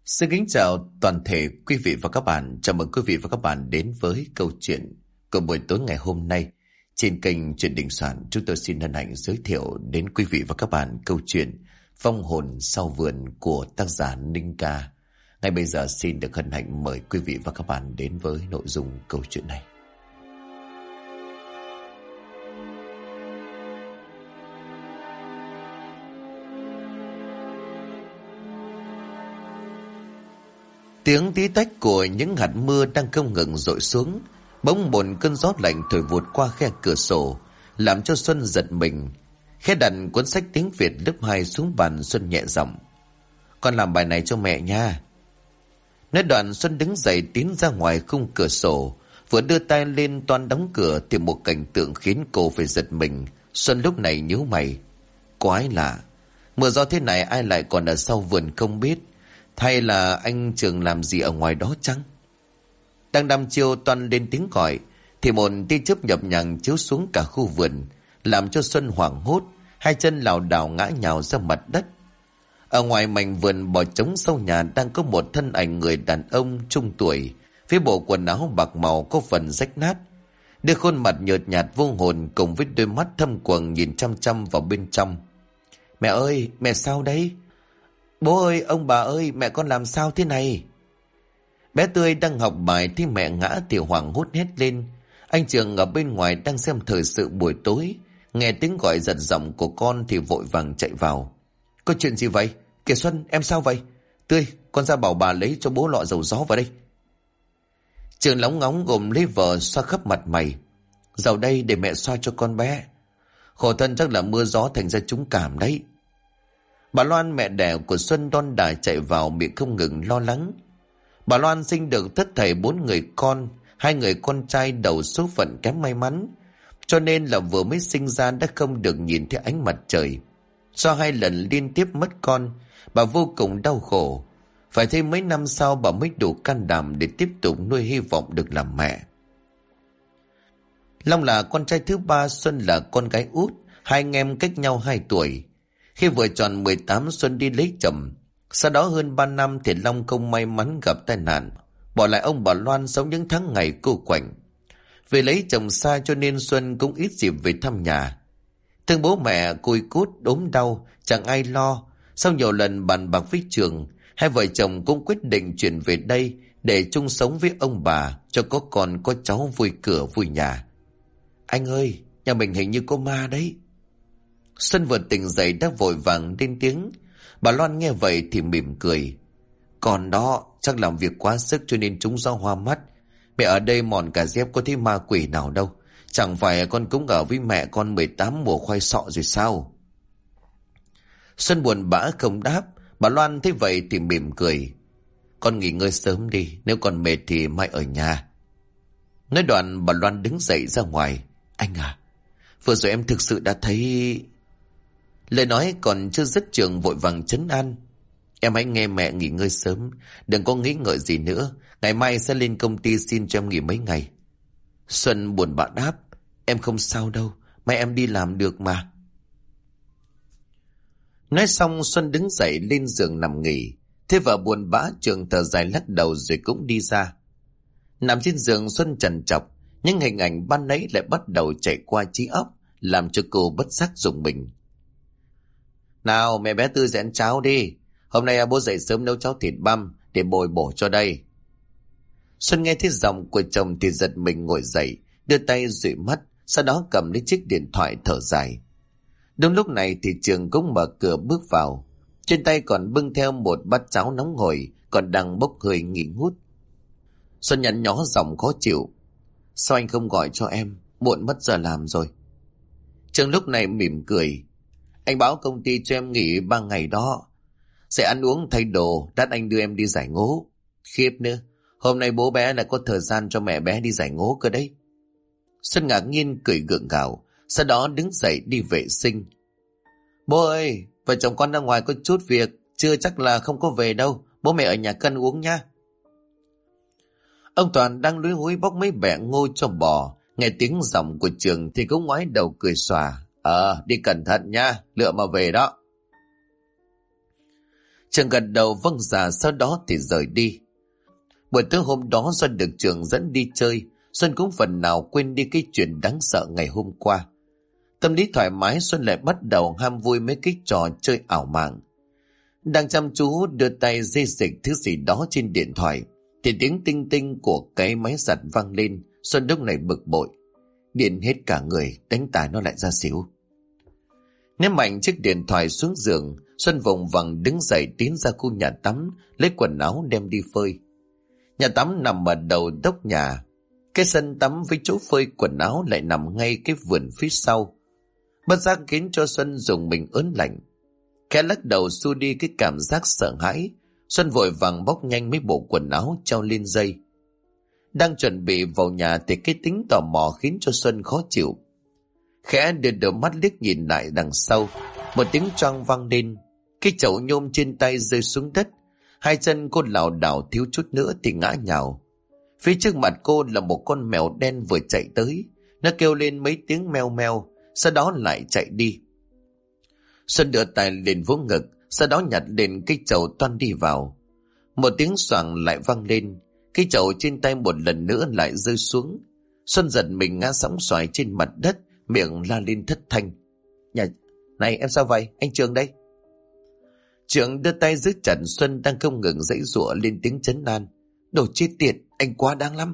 Xin kính chào toàn thể quý vị và các bạn. Chào mừng quý vị và các bạn đến với câu chuyện của buổi tối ngày hôm nay. Trên kênh Chuyện Đình Soạn, chúng tôi xin hân hạnh giới thiệu đến quý vị và các bạn câu chuyện Vong hồn sau vườn của tác giả Ninh Ca. Ngay bây giờ xin được hân hạnh mời quý vị và các bạn đến với nội dung câu chuyện này. Tiếng tí tách của những hạt mưa đang không ngừng dội xuống. Bỗng một cơn gió lạnh thổi vụt qua khe cửa sổ, làm cho Xuân giật mình. Khẽ đặt cuốn sách tiếng Việt lớp 2 xuống bàn, Xuân nhẹ giọng: "Con làm bài này cho mẹ nha." Nói đoạn Xuân đứng dậy tiến ra ngoài khung cửa sổ. Vừa đưa tay lên toan đóng cửa thì một cảnh tượng khiến cô phải giật mình. Xuân lúc này nhíu mày: "Quái lạ, mưa gió thế này ai lại còn ở sau vườn không biết? Hay là anh Trường làm gì ở ngoài đó chăng?" Đang đăm chiêu toan lên tiếng gọi thì một tia chớp nhập nhằng chiếu xuống cả khu vườn, làm cho Xuân hoảng hốt, hai chân lảo đảo ngã nhào ra mặt đất. Ở ngoài mảnh vườn bò trống sau nhà đang có một thân ảnh người đàn ông trung tuổi, với bộ quần áo bạc màu có phần rách nát, đôi khuôn mặt nhợt nhạt vô hồn cùng với đôi mắt thâm quầng nhìn chăm chăm vào bên trong. "Mẹ ơi, mẹ sao đấy?" "Bố ơi, ông bà ơi, mẹ con làm sao thế này?" Bé Tươi đang học bài thì mẹ ngã thì hoảng hốt hét lên. Anh Trường ở bên ngoài đang xem thời sự buổi tối, nghe tiếng gọi giật giọng của con thì vội vàng chạy vào. "Có chuyện gì vậy? Kìa Xuân, em sao vậy? Tươi, con ra bảo bà lấy cho bố lọ dầu gió vào đây." Trường lóng ngóng gồm lấy vợ xoa khắp mặt mày. "Dầu đây để mẹ xoa cho con bé. Khổ thân chắc là mưa gió thành ra trúng cảm đấy." Bà Loan, mẹ đẻ của Xuân, đon đả chạy vào, miệng không ngừng lo lắng. Bà Loan sinh được thất thảy 4 người con, 2 người con trai đầu số phận kém may mắn, cho nên là vừa mới sinh ra đã không được nhìn thấy ánh mặt trời. Do 2 lần liên tiếp mất con, bà vô cùng đau khổ. Phải thêm mấy năm sau bà mới đủ can đảm để tiếp tục nuôi hy vọng được làm mẹ. Long là con trai thứ 3, Xuân là con gái út, 2 anh em cách nhau 2 tuổi. Khi vừa tròn 18, Xuân đi lấy chồng. Sau đó hơn 3 năm thì Long không may mắn gặp tai nạn, bỏ lại ông bà Loan sống những tháng ngày cô quạnh. Vì lấy chồng xa cho nên Xuân cũng ít dịp về thăm nhà. Thương bố mẹ cùi cút ốm đau, chẳng ai lo. Sau nhiều lần bàn bạc với Trường, hai vợ chồng cũng quyết định chuyển về đây để chung sống với ông bà, cho có con có cháu vui cửa vui nhà. "Anh ơi, nhà mình hình như có ma đấy." Xuân vừa tỉnh dậy đã vội vàng lên tiếng. Bà Loan nghe vậy thì mỉm cười: "Còn đó, chắc làm việc quá sức cho nên trúng gió hoa mắt. Mẹ ở đây mòn cả dép có thấy ma quỷ nào đâu. Chẳng phải con cũng ở với mẹ con 18 mùa khoai sọ rồi sao?" Xuân buồn bã không đáp. Bà Loan thấy vậy thì mỉm cười: "Con nghỉ ngơi sớm đi, nếu còn mệt thì mai ở nhà." Nói đoạn bà Loan đứng dậy ra ngoài. "Anh à, vừa rồi em thực sự đã thấy..." Lời nói còn chưa dứt, Trường vội vàng trấn an: "Em hãy nghe mẹ nghỉ ngơi sớm, đừng có nghĩ ngợi gì nữa. Ngày mai sẽ lên công ty xin cho em nghỉ mấy ngày." Xuân buồn bã đáp: "Em không sao đâu, mai em đi làm được mà." Nói xong Xuân đứng dậy lên giường nằm nghỉ. Thế vợ buồn bã, Trường thở dài lắc đầu rồi cũng đi ra. Nằm trên giường Xuân trằn trọc, những hình ảnh ban nãy lại bắt đầu chạy qua trí óc, làm cho cô bất giác rùng mình. "Nào mẹ bé Tư dậy cháo đi. Hôm nay bố dậy sớm nấu cháo thịt băm để bồi bổ cho đây." Xuân nghe thấy giọng của chồng thì giật mình ngồi dậy, đưa tay dụi mắt, sau đó cầm lấy chiếc điện thoại thở dài. Đúng lúc này thì Trường cũng mở cửa bước vào. Trên tay còn bưng theo một bát cháo nóng hổi, còn đang bốc hơi nghi ngút. Xuân nhăn nhó giọng khó chịu: "Sao anh không gọi cho em? Muộn mất giờ làm rồi." Trường lúc này mỉm cười: "Anh báo công ty cho em nghỉ 3 ngày đó. Sẽ ăn uống thay đồ, lát anh đưa em đi giải ngố." "Khiếp nữa, hôm nay bố bé lại có thời gian cho mẹ bé đi giải ngố cơ đấy." Xuân ngạc nhiên cười gượng gạo, sau đó đứng dậy đi vệ sinh. "Bố ơi, vợ chồng con ra ngoài có chút việc, chưa chắc là không có về đâu. Bố mẹ ở nhà cân uống nha." Ông Toàn đang lúi húi bóc mấy bẹ ngô cho bò, nghe tiếng giọng của Trường thì cũng ngoái đầu cười xòa: Đi cẩn thận nha, lựa mà về đó." Trường gật đầu vâng dạ, sau đó thì rời đi. Buổi tối hôm đó Xuân được trường dẫn đi chơi, Xuân cũng phần nào quên đi cái chuyện đáng sợ ngày hôm qua. Tâm lý thoải mái, Xuân lại bắt đầu ham vui mấy cái trò chơi ảo màng. Đang chăm chú đưa tay dây dịch thứ gì đó trên điện thoại thì tiếng tinh tinh của cái máy giặt vang lên. Xuân lúc này bực bội, điện hết cả người, đánh tài nó lại ra xỉu. Ném mạnh chiếc điện thoại xuống giường, Xuân vùng vằng đứng dậy tiến ra khu nhà tắm, lấy quần áo đem đi phơi. Nhà tắm nằm ở đầu dốc nhà, cái sân tắm với chỗ phơi quần áo lại nằm ngay cái vườn phía sau. Bất giác khiến cho Xuân dùng mình ớn lạnh. Khẽ lắc đầu xua đi cái cảm giác sợ hãi, Xuân vội vàng bóc nhanh mấy bộ quần áo treo lên dây. Đang chuẩn bị vào nhà thì cái tính tò mò khiến cho Xuân khó chịu. Khẽ đưa đôi mắt liếc nhìn lại đằng sau, một tiếng choang vang lên, cái chậu nhôm trên tay rơi xuống đất. Hai chân cô lảo đảo thiếu chút nữa thì ngã nhào. Phía trước mặt cô là một con mèo đen vừa chạy tới, nó kêu lên mấy tiếng meo meo, sau đó lại chạy đi. Xuân đưa tay lên vỗ ngực, sau đó nhặt lên cái chậu toan đi vào. Một tiếng xoàng lại vang lên, cái chậu trên tay một lần nữa lại rơi xuống. Xuân giật mình ngã sóng xoài trên mặt đất, miệng la lên thất thanh. Này em sao vậy? Anh Trường đây. Trường đưa tay giữ chặt Xuân đang không ngừng giãy giụa, lên tiếng trấn an. Đồ chết tiệt, anh quá đáng lắm.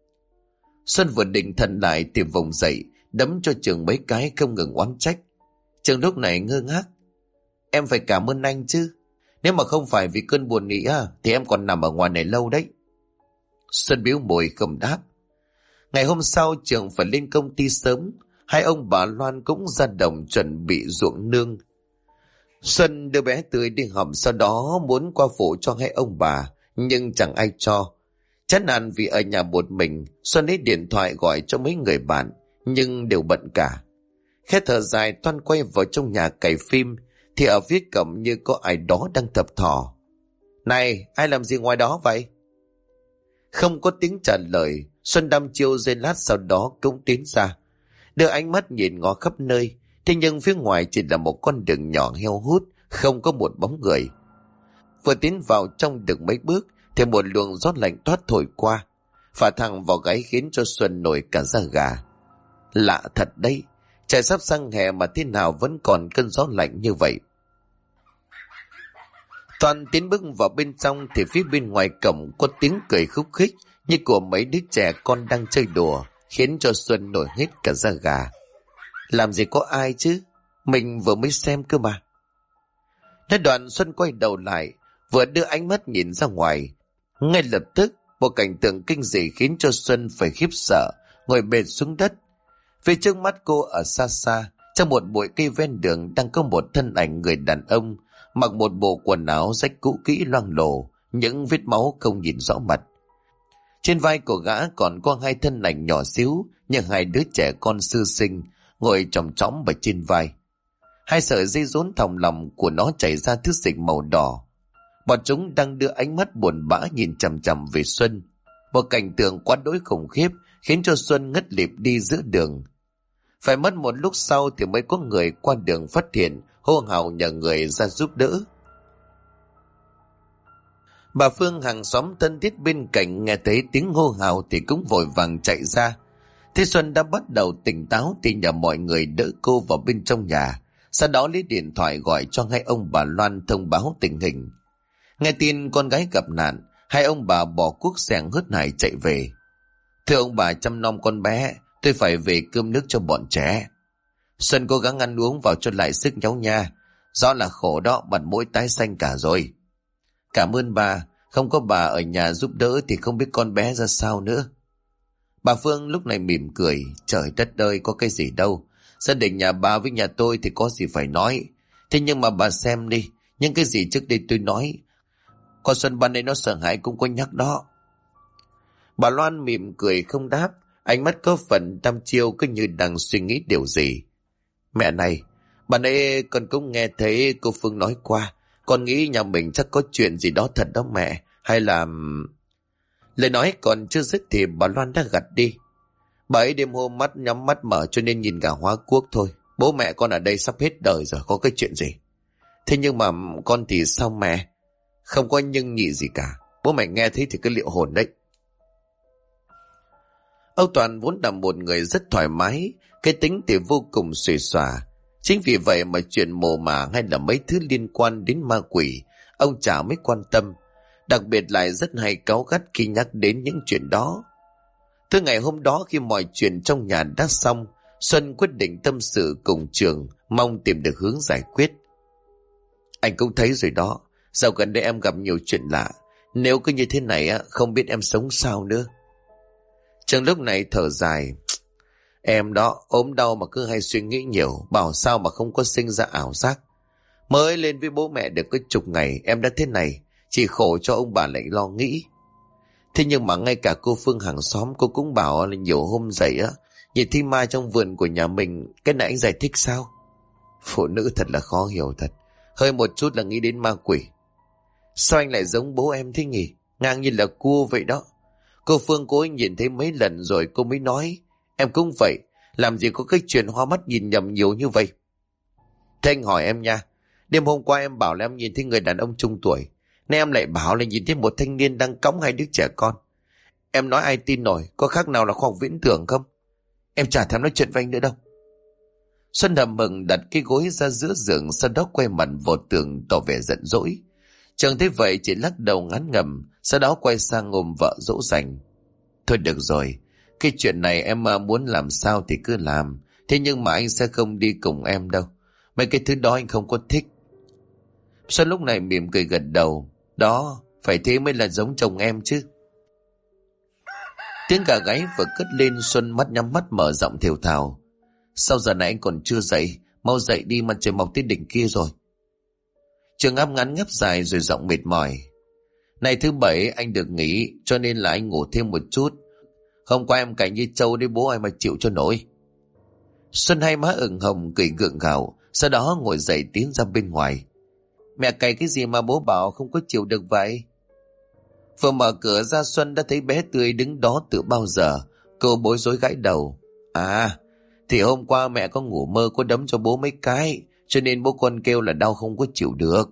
Xuân vừa định thần lại thì vùng dậy, đấm cho Trường mấy cái không ngừng oán trách. Trường lúc này ngơ ngác. Em phải cảm ơn anh chứ. Nếu mà không phải vì cơn buồn nghĩ thì em còn nằm ở ngoài này lâu đấy. Xuân biếu môi không đáp. Ngày hôm sau Trường phải lên công ty sớm. Hai ông bà Loan cũng ra đồng chuẩn bị ruộng nương. Xuân đưa bé Tươi đi học, sau đó muốn qua phụ cho hai ông bà, nhưng chẳng ai cho. Chán nản vì ở nhà một mình, Xuân lấy điện thoại gọi cho mấy người bạn, nhưng đều bận cả. Khẽ thở dài toan quay vào trong nhà cày phim, thì ở phía cổng như có ai đó đang thập thò. Này, ai làm gì ngoài đó vậy? Không có tiếng trả lời, Xuân đăm chiêu giây lát sau đó cũng tiến ra. Đưa ánh mắt nhìn ngó khắp nơi, thế nhưng phía ngoài chỉ là một con đường nhỏ heo hút, không có một bóng người. Vừa tiến vào trong được mấy bước thì một luồng gió lạnh toát thổi qua, phả thẳng vào gáy khiến cho Xuân nổi cả da gà. Lạ thật đấy, trời sắp sang hè mà thế nào vẫn còn cơn gió lạnh như vậy. Toàn tiến bước vào bên trong thì phía bên ngoài cổng có tiếng cười khúc khích như của mấy đứa trẻ con đang chơi đùa, khiến cho Xuân nổi hết cả da gà. Làm gì có ai chứ, mình vừa mới xem cơ mà. Nói đoạn Xuân quay đầu lại, vừa đưa ánh mắt nhìn ra ngoài. Ngay lập tức một cảnh tượng kinh dị khiến cho Xuân phải khiếp sợ, ngồi bệt xuống đất. Phía trước mắt cô ở xa xa, trong một bụi cây ven đường đang có một thân ảnh người đàn ông, mặc một bộ quần áo rách cũ kỹ loang lổ, những vết máu không nhìn rõ mặt. Trên vai của gã còn có hai thân ảnh nhỏ xíu như hai đứa trẻ con sơ sinh, ngồi chòm chõm vào trên vai. Hai sợi dây rốn thòng lòng của nó chảy ra thứ dịch màu đỏ. Bọn chúng đang đưa ánh mắt buồn bã nhìn chằm chằm về Xuân. Một cảnh tượng quá đỗi khủng khiếp khiến cho Xuân ngất lịm đi giữa đường. Phải mất một lúc sau thì mới có người qua đường phát hiện, hô hào nhờ người ra giúp đỡ. Bà Phương hàng xóm thân thiết bên cạnh nghe thấy tiếng hô hào thì cũng vội vàng chạy ra. Thế Xuân đã bắt đầu tỉnh táo thì nhờ mọi người đỡ cô vào bên trong nhà, sau đó lấy điện thoại gọi cho hai ông bà Loan thông báo tình hình. Nghe tin con gái gặp nạn, hai ông bà bỏ cuốc xẻng hớt hải chạy về. Thưa ông bà chăm nom con bé, tôi phải về cơm nước cho bọn trẻ. Xuân cố gắng ăn uống vào cho lại sức cháu nha. Rõ là khổ đó, mặt mũi tái xanh cả rồi. Cảm ơn bà, không có bà ở nhà giúp đỡ thì không biết con bé ra sao nữa. Bà Phương lúc này mỉm cười, trời đất ơi có cái gì đâu. Gia đình nhà bà với nhà tôi thì có gì phải nói. Thế nhưng mà bà xem đi, những cái gì trước đây tôi nói, con Xuân ban đây nó sợ hãi cũng có nhắc đó. Bà Loan mỉm cười không đáp, ánh mắt có phần đăm chiêu cứ như đang suy nghĩ điều gì. Mẹ này, bà nãy con cũng nghe thấy cô Phương nói qua, con nghĩ nhà mình chắc có chuyện gì đó thật đó mẹ, hay là... Lời nói còn chưa dứt thì bà Loan đã gật đi. Bà ấy đêm hôm mắt nhắm mắt mở cho nên nhìn gà hóa cuốc thôi. Bố mẹ con ở đây sắp hết đời rồi, có cái chuyện gì? Thế nhưng mà con thì sao mẹ? Không có nhưng nhị gì cả. Bố mẹ nghe thấy thì cứ liệu hồn đấy. Ông Toàn vốn là một người rất thoải mái, cái tính thì vô cùng xuề xòa. Chính vì vậy mà chuyện mồ mả hay là mấy thứ liên quan đến ma quỷ, ông chả mấy quan tâm. Đặc biệt lại rất hay cáu gắt khi nhắc đến những chuyện đó. Từ ngày hôm đó khi mọi chuyện trong nhà đã xong, Xuân quyết định tâm sự cùng Trường, mong tìm được hướng giải quyết. Anh cũng thấy rồi đó, dạo gần đây em gặp nhiều chuyện lạ. Nếu cứ như thế này á, không biết em sống sao nữa. Trường lúc này thở dài. Em đó, ốm đau mà cứ hay suy nghĩ nhiều, bảo sao mà không có sinh ra ảo giác. Mới lên với bố mẹ được có chục ngày, em đã thế này, chỉ khổ cho ông bà lại lo nghĩ. Thế nhưng mà ngay cả cô Phương hàng xóm cô cũng bảo là nhiều hôm dậy á, nhìn thấy ma trong vườn của nhà mình. Cái này anh giải thích sao? Phụ nữ thật là khó hiểu thật. Hơi một chút là nghĩ đến ma quỷ. Sao anh lại giống bố em thế nhỉ? Ngang như là cua vậy đó. Cô Phương cô ấy nhìn thấy mấy lần rồi cô mới nói. Em cũng vậy, làm gì có cái chuyện hoa mắt nhìn nhầm nhiều như vậy. Thế anh hỏi em nha, đêm hôm qua em bảo là em nhìn thấy người đàn ông trung tuổi, nay em lại bảo là nhìn thấy một thanh niên đang cõng hai đứa trẻ con. Em nói ai tin nổi, có khác nào là khoa học viễn tưởng không? Em chả thèm nói chuyện với anh nữa đâu. Xuân hầm mừng đặt cái gối ra giữa giường, sau đó quay mặt vào tường tỏ vẻ giận dỗi. Trường thấy vậy chỉ lắc đầu ngán ngẩm, sau đó quay sang ôm vợ dỗ dành. Thôi được rồi, cái chuyện này em muốn làm sao thì cứ làm, thế nhưng mà anh sẽ không đi cùng em đâu. Mấy cái thứ đó anh không có thích. Xuân lúc này mỉm cười gật đầu. Đó, phải thế mới là giống chồng em chứ. Tiếng gà gáy vừa cất lên, Xuân mắt nhắm mắt mở giọng thều thào. Sao giờ này anh còn chưa dậy? Mau dậy đi, mặt trời mọc tới đỉnh kia rồi. Trường ngáp ngắn ngáp dài rồi giọng mệt mỏi. Này thứ bảy anh được nghỉ, cho nên là anh ngủ thêm một chút. Hôm qua em cảnh như trâu đấy bố ai mà chịu cho nổi. Xuân hai má ửng hồng cười gượng gạo, sau đó ngồi dậy tiến ra bên ngoài. Mẹ cày cái gì mà bố bảo không có chịu được vậy? Vừa mở cửa ra Xuân đã thấy bé Tươi đứng đó từ bao giờ. Cô bối rối gãi đầu. À, thì hôm qua mẹ có ngủ mơ có đấm cho bố mấy cái, cho nên bố con kêu là đau không có chịu được.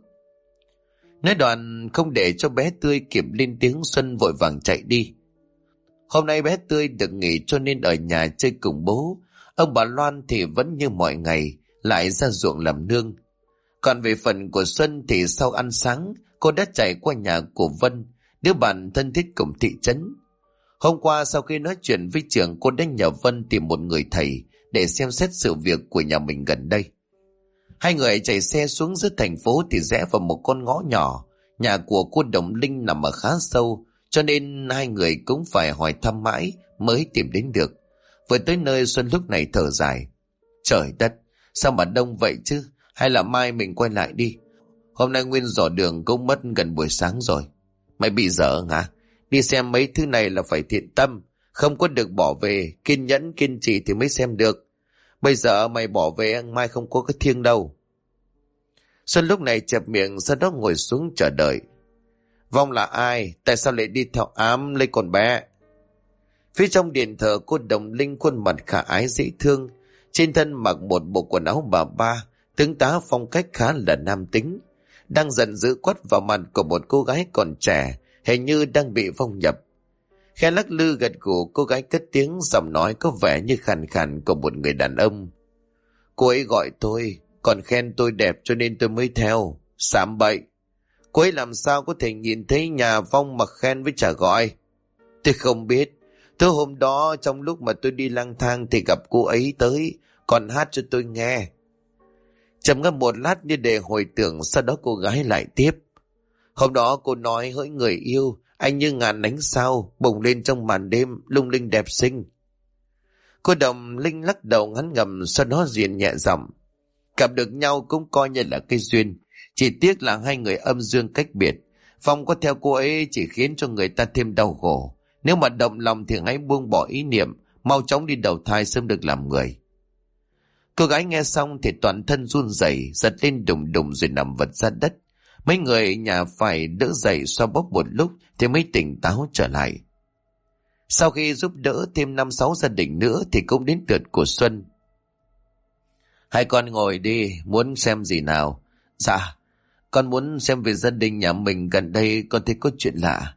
Nói đoạn không để cho bé Tươi kịp lên tiếng, Xuân vội vàng chạy đi. Hôm nay bé Tươi được nghỉ cho nên ở nhà chơi cùng bố. Ông bà Loan thì vẫn như mọi ngày, lại ra ruộng làm nương. Còn về phần của Xuân thì sau ăn sáng, cô đã chạy qua nhà của Vân, đứa bạn thân thiết cùng thị trấn. Hôm qua sau khi nói chuyện với Trường, cô đã nhờ Vân tìm một người thầy để xem xét sự việc của nhà mình gần đây. Hai người chạy xe xuống dưới thành phố thì rẽ vào một con ngõ nhỏ. Nhà của cô Đồng Linh nằm ở khá sâu, cho nên hai người cũng phải hỏi thăm mãi mới tìm đến được. Vừa tới nơi, Xuân lúc này thở dài. Trời đất, sao mà đông vậy chứ? Hay là mai mình quay lại đi? Hôm nay nguyên dò đường cũng mất gần buổi sáng rồi. Mày bị dở hả? Đi xem mấy thứ này là phải thiện tâm, không có được bỏ về, kiên nhẫn kiên trì thì mới xem được. Bây giờ mày bỏ về mai không có cái thiêng đâu. Xuân lúc này chẹp miệng, sau đó ngồi xuống chờ đợi. Vong là ai? Tại sao lại đi theo ám lấy con bé? Phía trong điện thờ, cô Đồng Linh khuôn mặt khả ái dễ thương, trên thân mặc một bộ quần áo bà ba, tướng tá phong cách khá là nam tính, đang giận dữ quát vào mặt của một cô gái còn trẻ, hình như đang bị phong nhập. Khẽ lắc lư gật gù, cô gái cất tiếng, giọng nói có vẻ như khàn khàn của một người đàn ông. Cô ấy gọi tôi, còn khen tôi đẹp cho nên tôi mới theo. Sám bậy. Cô ấy làm sao có thể nhìn thấy nhà vong mà khen với chả gọi? Tôi không biết. Thứ hôm đó trong lúc mà tôi đi lang thang thì gặp cô ấy tới, còn hát cho tôi nghe. Trầm ngâm một lát như để hồi tưởng, sau đó cô gái lại tiếp. Hôm đó cô nói hỡi người yêu, anh như ngàn ánh sao bùng lên trong màn đêm, lung linh đẹp xinh. Cô Đồng Linh lắc đầu ngắn ngầm, sau đó diện nhẹ giọng. Gặp được nhau cũng coi như là cái duyên, chỉ tiếc là hai người âm dương cách biệt. Phong có theo cô ấy chỉ khiến cho người ta thêm đau khổ. Nếu mà động lòng thì hãy buông bỏ ý niệm, mau chóng đi đầu thai sớm được làm người. Cô gái nghe xong thì toàn thân run rẩy, giật lên đùng đùng rồi nằm vật ra đất. Mấy người nhà phải đỡ dậy xoa bóp một lúc thì mới tỉnh táo trở lại. Sau khi giúp đỡ thêm 5-6 gia đình nữa thì cũng đến lượt của Xuân. Hai con ngồi đi, muốn xem gì nào? Dạ, Con muốn xem về gia đình nhà mình gần đây con thấy có chuyện lạ.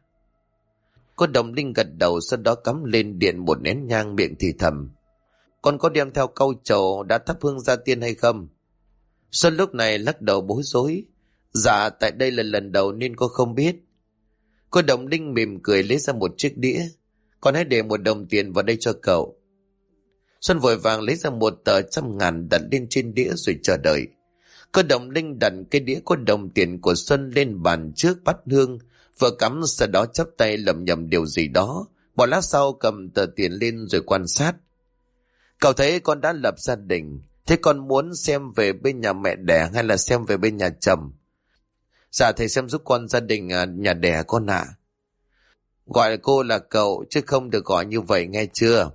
Cô Đồng Linh gật đầu, sau đó cắm lên điện một nén nhang, miệng thì thầm. Con có đem theo cau trầu đã thắp hương gia tiên hay không? Xuân lúc này lắc đầu bối rối. Dạ, tại đây là lần đầu nên cô không biết. Cô Đồng Linh mỉm cười lấy ra một chiếc đĩa. Con hãy để 1 đồng tiền vào đây cho cậu. Xuân vội vàng lấy ra 1 tờ 100.000 đặt lên trên đĩa rồi chờ đợi. Cô Đồng Linh đặt cái đĩa có đồng tiền của Xuân lên bàn trước bát hương, vừa cắm sau đó chắp tay lẩm nhẩm điều gì đó. Một lát sau cầm tờ tiền lên rồi quan sát. Cậu thấy con đã lập gia đình, thế con muốn xem về bên nhà mẹ đẻ hay là xem về bên nhà chồng? Dạ thầy xem giúp con gia đình nhà đẻ con ạ. Gọi cô là cậu chứ không được gọi như vậy nghe chưa?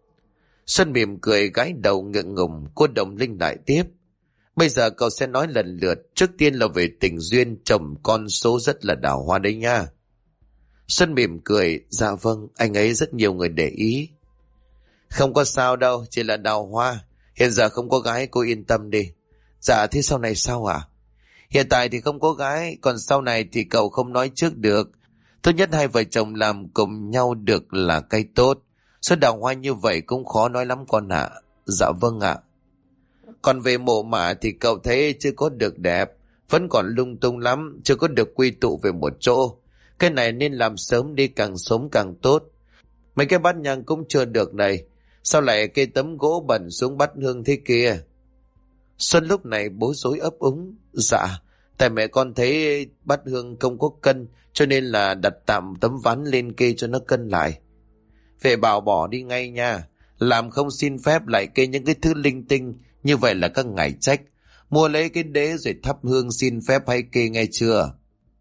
Xuân mỉm cười gãi đầu ngượng ngùng. Cô Đồng Linh lại tiếp. Bây giờ cậu sẽ nói lần lượt. Trước tiên là về tình duyên, chồng con số rất là đào hoa đấy nha. Xuân mỉm cười. Dạ vâng, anh ấy rất nhiều người để ý. Không có sao đâu, chỉ là đào hoa. Hiện giờ không có gái, cô yên tâm đi. Dạ thế sau này sao ạ? Hiện tại thì không có gái, còn sau này thì cậu không nói trước được. Tốt nhất hai vợ chồng làm cùng nhau được là cái tốt. Số đào hoa như vậy cũng khó nói lắm con ạ. Dạ vâng ạ. Còn về mộ mả thì cậu thấy chưa có được đẹp, vẫn còn lung tung lắm, chưa có được quy tụ về một chỗ. Cái này nên làm sớm đi, càng sớm càng tốt. Mấy cái bát nhang cũng chưa được này, sao lại cây tấm gỗ bẩn xuống bát hương thế kia? Xuân lúc này bối rối ấp úng. Dạ, tại mẹ con thấy bát hương không có cân, cho nên là đặt tạm tấm ván lên kê cho nó cân lại. Về bảo bỏ đi ngay nha. Làm không xin phép lại kê những cái thứ linh tinh, như vậy là các ngài trách. Mua lấy cái đế rồi thắp hương xin phép hay kê nghe chưa?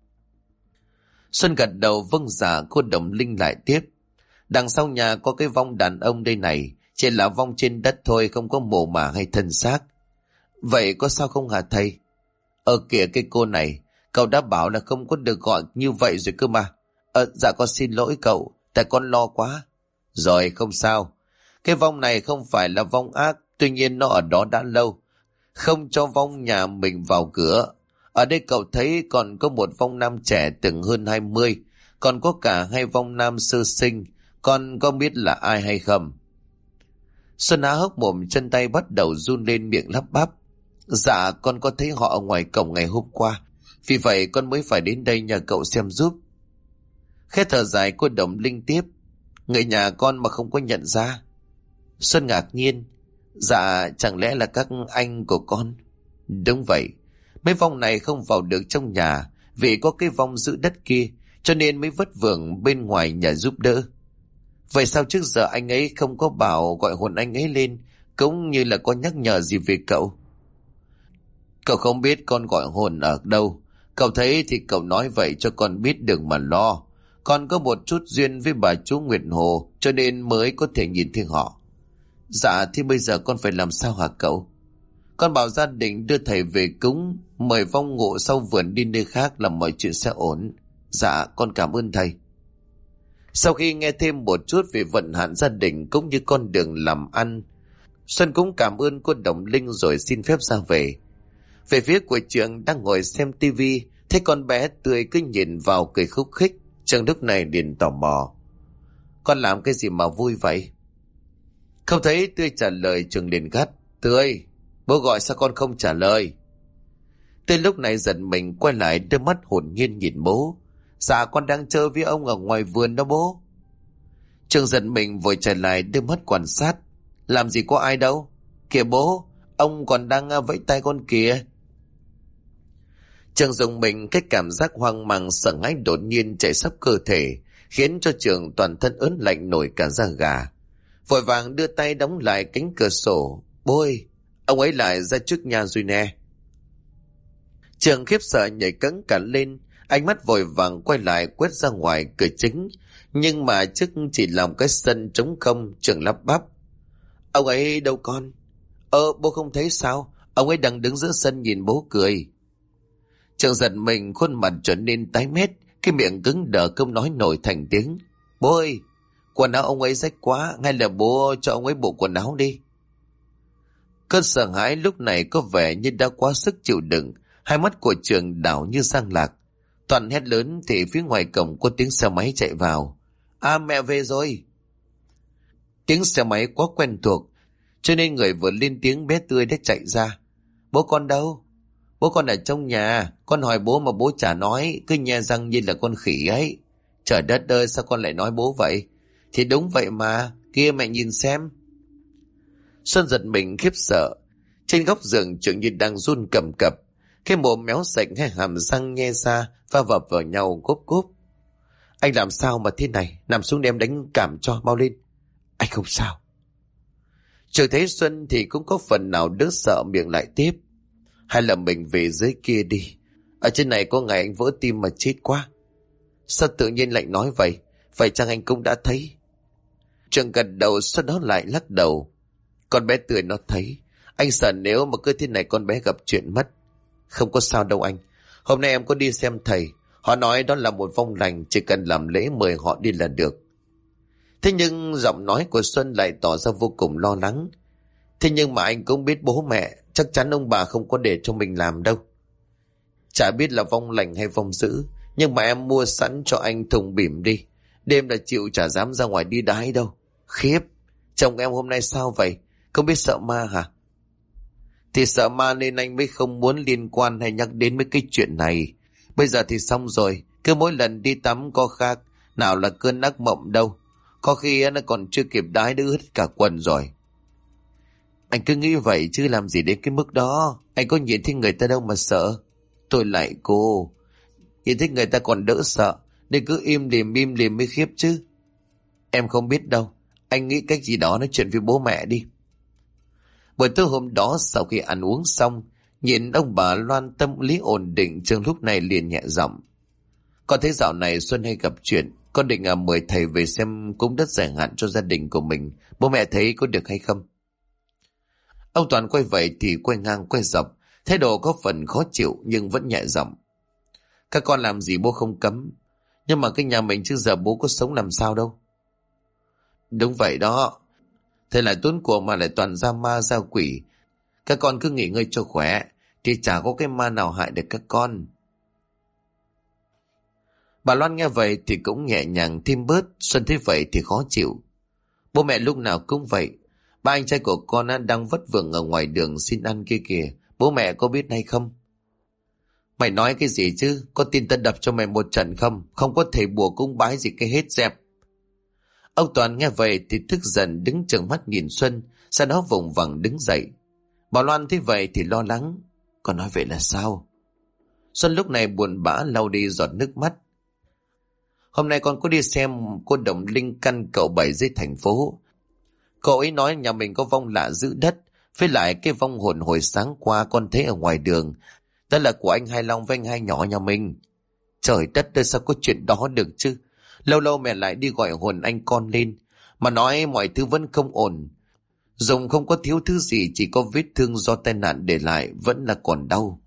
Xuân gật đầu vâng dạ. Cô Đồng Linh lại tiếp. Đằng sau nhà có cái vong đàn ông đây này, chỉ là vong trên đất thôi, không có mồ mả hay thân xác. Vậy có sao không hả thầy? Kìa cái cô này, cậu đã bảo là không có được gọi như vậy rồi cơ mà. Dạ con xin lỗi cậu, tại con lo quá. Rồi không sao. Cái vong này không phải là vong ác, tuy nhiên nó ở đó đã lâu. Không cho vong nhà mình vào cửa. Ở đây cậu thấy còn có một vong nam trẻ từng hơn 20, còn có cả 2 vong nam sơ sinh. Con có biết là ai hay không? Xuân há hốc mồm, chân tay bắt đầu run lên, miệng lắp bắp. Dạ con có thấy họ ở ngoài cổng ngày hôm qua, vì vậy con mới phải đến đây nhờ cậu xem giúp. Khẽ thở dài, cô Đồng Linh tiếp. Người nhà con mà không có nhận ra? Xuân ngạc nhiên. Dạ chẳng lẽ là các anh của con? Đúng vậy, mấy vong này không vào được trong nhà vì có cái vong giữ đất kia, cho nên mới vất vưởng bên ngoài nhà giúp đỡ. Vậy sao trước giờ anh ấy không có bảo gọi hồn anh ấy lên, cũng như là có nhắc nhở gì về cậu? Cậu không biết con gọi hồn ở đâu. Cậu thấy thì cậu nói vậy cho con biết đừng mà lo. Con có một chút duyên với bà chú Nguyệt Hồ, cho nên mới có thể nhìn thấy họ. Dạ thì bây giờ con phải làm sao hả cậu? Con bảo gia đình đưa thầy về cúng, mời vong ngộ sau vườn đi nơi khác là mọi chuyện sẽ ổn. Dạ con cảm ơn thầy. Sau khi nghe thêm một chút về vận hạn gia đình cũng như con đường làm ăn, Xuân cũng cảm ơn cô Đồng Linh rồi xin phép ra về. Về phía của Trường đang ngồi xem tivi, thấy con bé tươi cứ nhìn vào cười khúc khích. Trường lúc này liền tò mò. Con làm cái gì mà vui vậy? Không thấy Tươi trả lời, Trường liền gắt. Tươi, bố gọi sao con không trả lời? Tươi lúc này giận mình quay lại, đôi mắt hồn nhiên nhìn bố. Dạ con đang chơi với ông ở ngoài vườn đó bố. Trường giận mình vội trở lại, đôi mắt quan sát. Làm gì có ai đâu. Kìa bố, ông còn đang vẫy tay con kìa. Trường dùng mình, cái cảm giác hoang mang sợ hãi đột nhiên chạy khắp cơ thể, khiến cho Trường toàn thân ớn lạnh nổi cả da gà. Vội vàng đưa tay đóng lại cánh cửa sổ. Bố ơi, ông ấy lại ra trước nhà rồi nè. Trường khiếp sợ nhảy cẫng cả lên, ánh mắt vội vàng quay lại quét ra ngoài cửa chính, nhưng mà trước chỉ làm cái sân trống không. Trường lắp bắp. Ông ấy đâu con? Bố không thấy sao? Ông ấy đang đứng giữa sân nhìn bố cười. Trường giật mình, khuôn mặt trở nên tái mét, cái miệng cứng đờ không nói nổi thành tiếng. Bố ơi, quần áo ông ấy rách quá, hay là bố cho ông ấy bộ quần áo đi. Cơn sợ hãi lúc này có vẻ như đã quá sức chịu đựng, Hai mắt của Trường đảo như sang lạc. Toàn hét lớn thì phía ngoài cổng có tiếng xe máy chạy vào. À, mẹ về rồi. Tiếng xe máy quá quen thuộc, cho nên người vừa lên tiếng bé Tươi đã chạy ra. Bố con đâu? Bố con ở trong nhà. Con hỏi bố mà bố chả nói, cứ nhe răng như là con khỉ ấy. Trời đất ơi, sao con lại nói bố vậy? Thì đúng vậy mà, kia mẹ nhìn xem. Xuân giật mình khiếp sợ. Trên góc giường Trường như đang run cầm cập. Cái mồm méo sạch hay hàm răng nhe ra va vập vào nhau cốp cốp. Anh làm sao mà thế này? Nằm xuống đem đánh cảm cho, mau lên. Anh không sao. Trường thấy Xuân thì cũng có phần nào đỡ sợ, miệng lại tiếp. Hay là mình về dưới kia đi. Ở trên này có ngày anh vỡ tim mà chết quá. Sao tự nhiên lại nói vậy? Vậy chăng anh cũng đã thấy? Trường gật đầu, sau đó lại lắc đầu. Con bé Tươi nó thấy. Anh sợ nếu mà cứ thế này con bé gặp chuyện mất. Không có sao đâu anh. Hôm nay em có đi xem thầy. Họ nói đó là một vong lành, chỉ cần làm lễ mời họ đi là được. Thế nhưng giọng nói của Xuân lại tỏ ra vô cùng lo lắng. Thế nhưng mà anh cũng biết bố mẹ, chắc chắn ông bà không có để cho mình làm đâu. Chả biết là vong lành hay vong dữ, nhưng mà em mua sẵn cho anh thùng bỉm đi. Đêm là chịu chả dám ra ngoài đi đái đâu. Khiếp, chồng em hôm nay sao vậy? Không biết sợ ma hả? Thì sợ ma nên anh mới không muốn liên quan hay nhắc đến mấy cái chuyện này. Bây giờ thì xong rồi, cứ mỗi lần đi tắm có khác, nào là cơn ác mộng đâu. Có khi nó còn chưa kịp đái đã ướt cả quần rồi. Anh cứ nghĩ vậy chứ làm gì đến cái mức đó. Anh có nhìn thấy người ta đâu mà sợ. Tôi lại cô, nhìn thấy người ta còn đỡ sợ, nên cứ im lìm mới khiếp chứ. Em không biết đâu. Anh nghĩ cách gì đó nói chuyện với bố mẹ đi. Buổi tối hôm đó sau khi ăn uống xong, nhìn ông bà Loan tâm lý ổn định, Trường lúc này liền nhẹ giọng. Con thấy dạo này Xuân hay gặp chuyện, con định mời thầy về xem cúng đất giải hạn cho gia đình của mình. Bố mẹ thấy có được hay không? Ông Toàn quay vậy thì quay ngang quay dọc, thái độ có phần khó chịu nhưng vẫn nhẹ giọng. Các con làm gì bố không cấm, nhưng mà cái nhà mình chứ giờ bố có sống làm sao đâu. Đúng vậy đó. Thế lại tốn của mà lại toàn ra ma ra quỷ. Các con cứ nghỉ ngơi cho khỏe, thì chả có cái ma nào hại được các con. Bà Loan nghe vậy thì cũng nhẹ nhàng thêm bớt. Xuân thấy vậy thì khó chịu. Bố mẹ lúc nào cũng vậy. Ba anh trai của con đang vất vưởng ở ngoài đường xin ăn kia kìa. Bố mẹ có biết hay không? Mày nói cái gì chứ? Có tin ta đập cho mày một trận không? Không có thể bùa cúng bái gì cái hết dẹp. Ông Toàn nghe vậy thì tức giận đứng trừng mắt nhìn Xuân, sau đó vùng vằng đứng dậy. Bà Loan thấy vậy thì lo lắng. Con nói vậy là sao? Xuân lúc này buồn bã lau đi giọt nước mắt. Hôm nay con có đi xem cô Đồng Linh căn cậu Bảy dưới thành phố. Cậu ấy nói nhà mình có vong lạ giữ đất. Với lại cái vong hồn hồi sáng qua con thấy ở ngoài đường, đó là của anh Hai Long với anh Hai Nhỏ nhà mình. Trời đất ơi, sao có chuyện đó được chứ? Lâu lâu mẹ lại đi gọi hồn anh con lên, mà nói mọi thứ vẫn không ổn. Dùng không có thiếu thứ gì, chỉ có vết thương do tai nạn để lại vẫn là còn đau.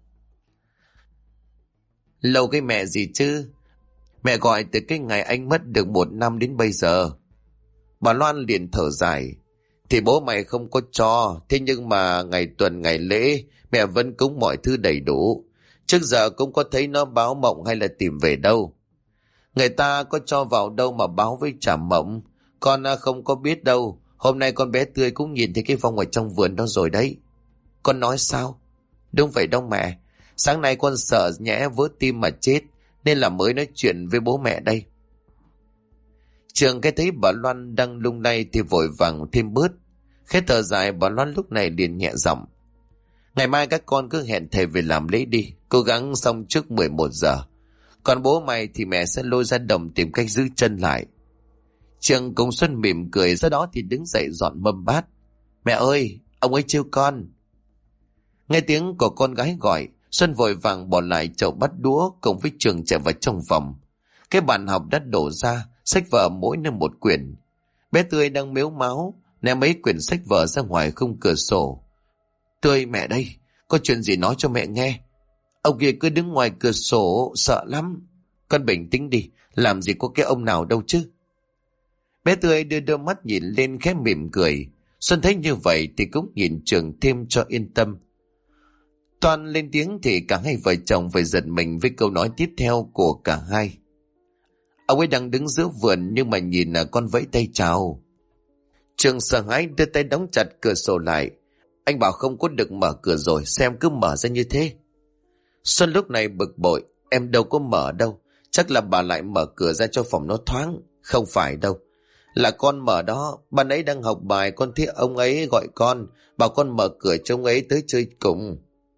Lâu cái mẹ gì chứ? Mẹ gọi từ cái ngày anh mất được 1 năm đến bây giờ. Bà Loan liền thở dài. Thì bố mày không có cho, thế nhưng mà ngày tuần ngày lễ mẹ vẫn cúng mọi thứ đầy đủ. Trước giờ cũng có thấy nó báo mộng hay là tìm về đâu. Người ta có cho vào đâu mà báo với trả mộng. Con không có biết đâu. Hôm nay con bé Tươi cũng nhìn thấy cái vong ở trong vườn đó rồi đấy. Con nói sao? Đúng vậy đâu mẹ. Sáng nay con sợ nhẽ vỡ tim mà chết, nên là mới nói chuyện với bố mẹ đây. Trường cái thấy bà Loan đang lung lay thì vội vàng thêm bớt. Khẽ thở dài, bà Loan lúc này liền nhẹ giọng. Ngày mai các con cứ hẹn thầy về làm lễ đi, cố gắng xong trước 11 giờ. Còn bố mày thì mẹ sẽ lôi ra đồng tìm cách giữ chân lại. Trường cùng Xuân mỉm cười, sau đó thì đứng dậy dọn mâm bát. Mẹ ơi, ông ấy trêu con. Nghe tiếng của con gái gọi, Xuân vội vàng bỏ lại chậu bát đũa cùng với Trường chạy vào trong phòng. Cái bàn học đã đổ ra, sách vở mỗi nơi một quyển. Bé Tươi đang mếu máo ném mấy quyển sách vở ra ngoài khung cửa sổ. Tươi, mẹ đây, có chuyện gì nói cho mẹ nghe. Ông kia cứ đứng ngoài cửa sổ, sợ lắm. Con bình tĩnh đi, làm gì có cái ông nào đâu chứ. Bé Tươi đưa đôi mắt nhìn lên khẽ mỉm cười. Xuân thấy như vậy thì cũng nhìn Trường thêm cho yên tâm. Toan lên tiếng thì cả hai vợ chồng phải giật mình với câu nói tiếp theo của cả hai. Ông ấy đang đứng giữa vườn nhưng mà nhìn là con vẫy tay chào. Trường sợ hãi đưa tay đóng chặt cửa sổ lại. Anh bảo không có được mở cửa rồi, xem cứ mở ra như thế. Xuân lúc này bực bội. Em đâu có mở đâu, chắc là bà lại mở cửa ra cho phòng nó thoáng. Không phải đâu, là con mở đó. Ban ấy đang học bài, con thấy ông ấy gọi con, bảo con mở cửa cho ông ấy tới chơi cùng.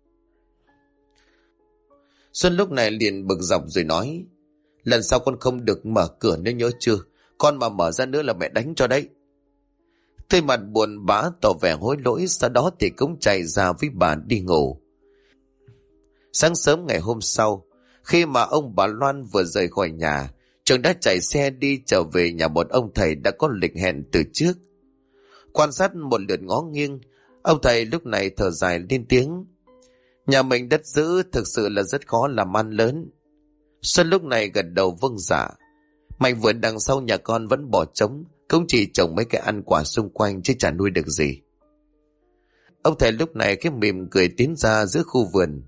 Xuân lúc này liền bực dọc rồi nói, lần sau con không được mở cửa nếu nhớ chưa, con mà mở ra nữa là mẹ đánh cho đấy. Thấy mặt buồn bã tỏ vẻ hối lỗi, sau đó thì cũng chạy ra với bà đi ngủ. Sáng sớm ngày hôm sau, khi mà ông bà Loan vừa rời khỏi nhà, Trường đã chạy xe đi trở về nhà một ông thầy đã có lịch hẹn từ trước. Quan sát một lượt ngó nghiêng, ông thầy lúc này thở dài lên tiếng, nhà mình đất giữ thực sự là rất khó làm ăn lớn. Xuân lúc này gật đầu vâng dạ. Mảnh vườn đằng sau nhà con vẫn bỏ trống, cũng chỉ trồng mấy cái ăn quả xung quanh chứ chả nuôi được gì. Ông thầy lúc này cái mỉm cười tiến ra giữa khu vườn.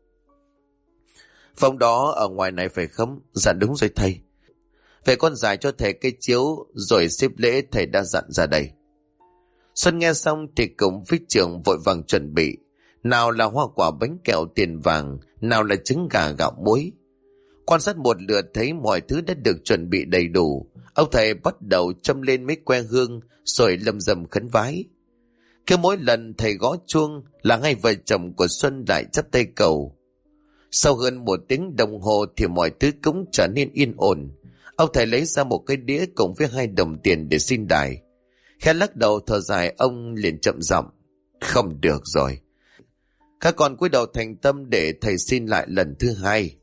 Phòng đó ở ngoài này phải không? Dạ đúng rồi thầy. Vậy con giải cho thầy cây chiếu rồi xếp lễ thầy đã dặn ra đây. Xuân nghe xong thì cũng với Trường vội vàng chuẩn bị. Nào là hoa quả bánh kẹo tiền vàng, nào là trứng gà gạo muối. Quan sát một lượt thấy mọi thứ đã được chuẩn bị đầy đủ. Ông thầy bắt đầu châm lên mấy que hương rồi lầm rầm khấn vái. Cứ mỗi lần thầy gõ chuông là hai vợ chồng của Xuân lại chắp tay cầu. Sau hơn 1 tiếng đồng hồ thì mọi thứ cũng trở nên yên ổn. Ông thầy lấy ra một cái đĩa cùng với 2 đồng tiền để xin đài. Khẽ lắc đầu thở dài, ông liền chậm giọng, không được rồi. Các con cúi đầu thành tâm để thầy xin lại lần thứ 2.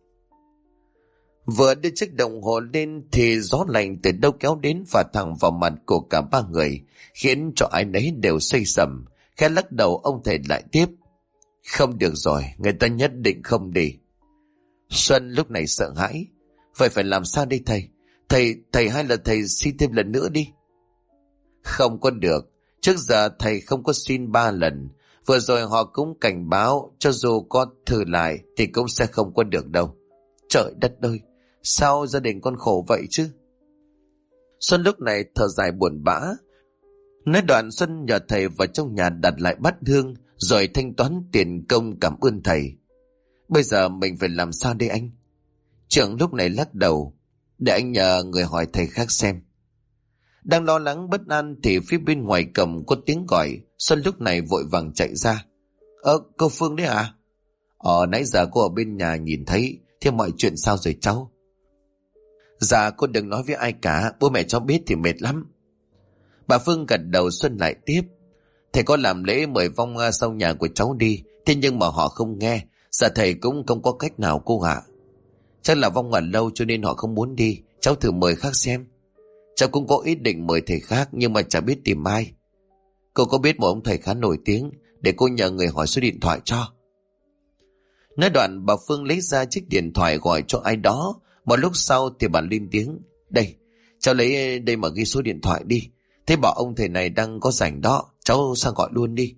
Vừa đưa chiếc đồng hồ lên thì gió lạnh từ đâu kéo đến và thẳng vào mặt của cả 3 người, khiến cho ai nấy đều xoay sầm. Khẽ lắc đầu ông thầy lại tiếp, không được rồi, người ta nhất định không đi. Xuân lúc này sợ hãi, vậy phải làm sao đây thầy? Thầy hay là thầy xin thêm lần nữa đi? Không có được, trước giờ thầy không có xin 3 lần. Vừa rồi họ cũng cảnh báo, cho dù có thử lại thì cũng sẽ không có được đâu. Trời đất ơi, sao gia đình con khổ vậy chứ? Xuân lúc này thở dài buồn bã. Nói đoạn Xuân nhờ thầy vào trong nhà đặt lại bát hương, rồi thanh toán tiền công cảm ơn thầy. Bây giờ mình phải làm sao đây anh? Trưởng lúc này lắc đầu, để anh nhờ người hỏi thầy khác xem. Đang lo lắng bất an thì phía bên ngoài cầm có tiếng gọi. Xuân lúc này vội vàng chạy ra. Cô Phương đấy à? Nãy giờ cô ở bên nhà nhìn thấy. Thế mọi chuyện sao rồi cháu? Dạ cô đừng nói với ai cả, bố mẹ cháu biết thì mệt lắm. Bà Phương gật đầu. Xuân lại tiếp, thầy có làm lễ mời vong sau nhà của cháu đi, thế nhưng mà họ không nghe. Dạ thầy cũng không có cách nào cô ạ. Chắc là vong ở lâu cho nên họ không muốn đi. Cháu thử mời khác xem. Cháu cũng có ý định mời thầy khác, nhưng mà chả biết tìm ai. Cô có biết một ông thầy khá nổi tiếng, để cô nhờ người hỏi số điện thoại cho. Nói đoạn bà Phương lấy ra chiếc điện thoại gọi cho ai đó. Một lúc sau thì bà lên tiếng, đây, cháu lấy đây mà ghi số điện thoại đi. Thế bảo ông thầy này đang có rảnh đó, cháu sang gọi luôn đi.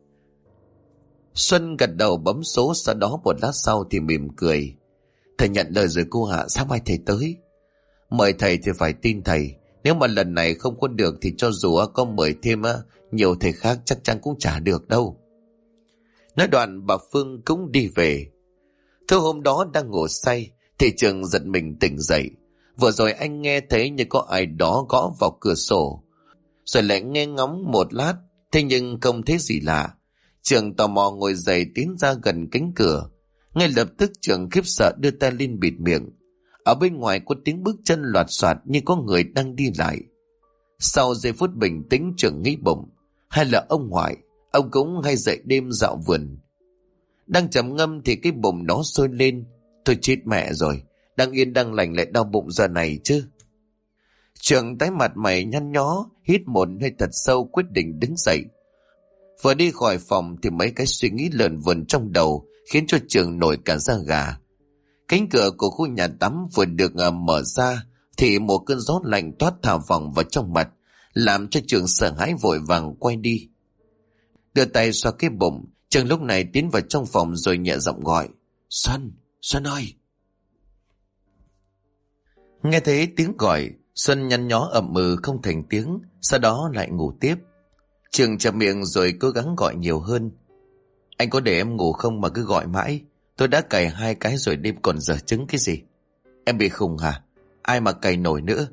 Xuân gật đầu bấm số, sau đó một lát sau thì mỉm cười. Thầy nhận lời rồi cô ạ, sáng mai thầy tới. Mời thầy thì phải tin thầy. Nếu mà lần này không có được thì cho dù có mời thêm nhiều thầy khác chắc chắn cũng chả được đâu. Nói đoạn bà Phương cũng đi về. Thứ hôm đó đang ngủ say thì Trường giật mình tỉnh dậy. Vừa rồi anh nghe thấy như có ai đó gõ vào cửa sổ, rồi lại nghe ngóng một lát, thế nhưng không thấy gì lạ. Trường tò mò ngồi dậy tiến ra gần cánh cửa. Ngay lập tức Trường khiếp sợ đưa tay lên bịt miệng. Ở bên ngoài có tiếng bước chân loạt soạt như có người đang đi lại. Sau giây phút bình tĩnh Trường nghĩ bụng, hay là ông ngoại, ông cũng hay dậy đêm dạo vườn. Đang trầm ngâm thì cái bụng nó sôi lên. Thôi chết mẹ rồi, đang yên đang lành lại đau bụng giờ này chứ. Trường tái mặt mày nhăn nhó, hít một hơi thật sâu quyết định đứng dậy. Vừa đi khỏi phòng thì mấy cái suy nghĩ lờn vờn trong đầu khiến cho Trường nổi cả da gà. Cánh cửa của khu nhà tắm vừa được mở ra thì một cơn gió lạnh toát thả vòng vào trong mặt, làm cho Trường sợ hãi vội vàng quay đi. Đưa tay xoa cái bụng, Trường lúc này tiến vào trong phòng rồi nhẹ giọng gọi. Xuân, Xuân ơi! Nghe thấy tiếng gọi, Xuân nhăn nhó ậm ừ không thành tiếng, sau đó lại ngủ tiếp. Trường chậm miệng rồi cố gắng gọi nhiều hơn. Anh có để em ngủ không mà cứ gọi mãi? Tôi đã cày 2 cái rồi đêm còn dở trứng cái gì? Em bị khùng hả? Ai mà cày nổi nữa?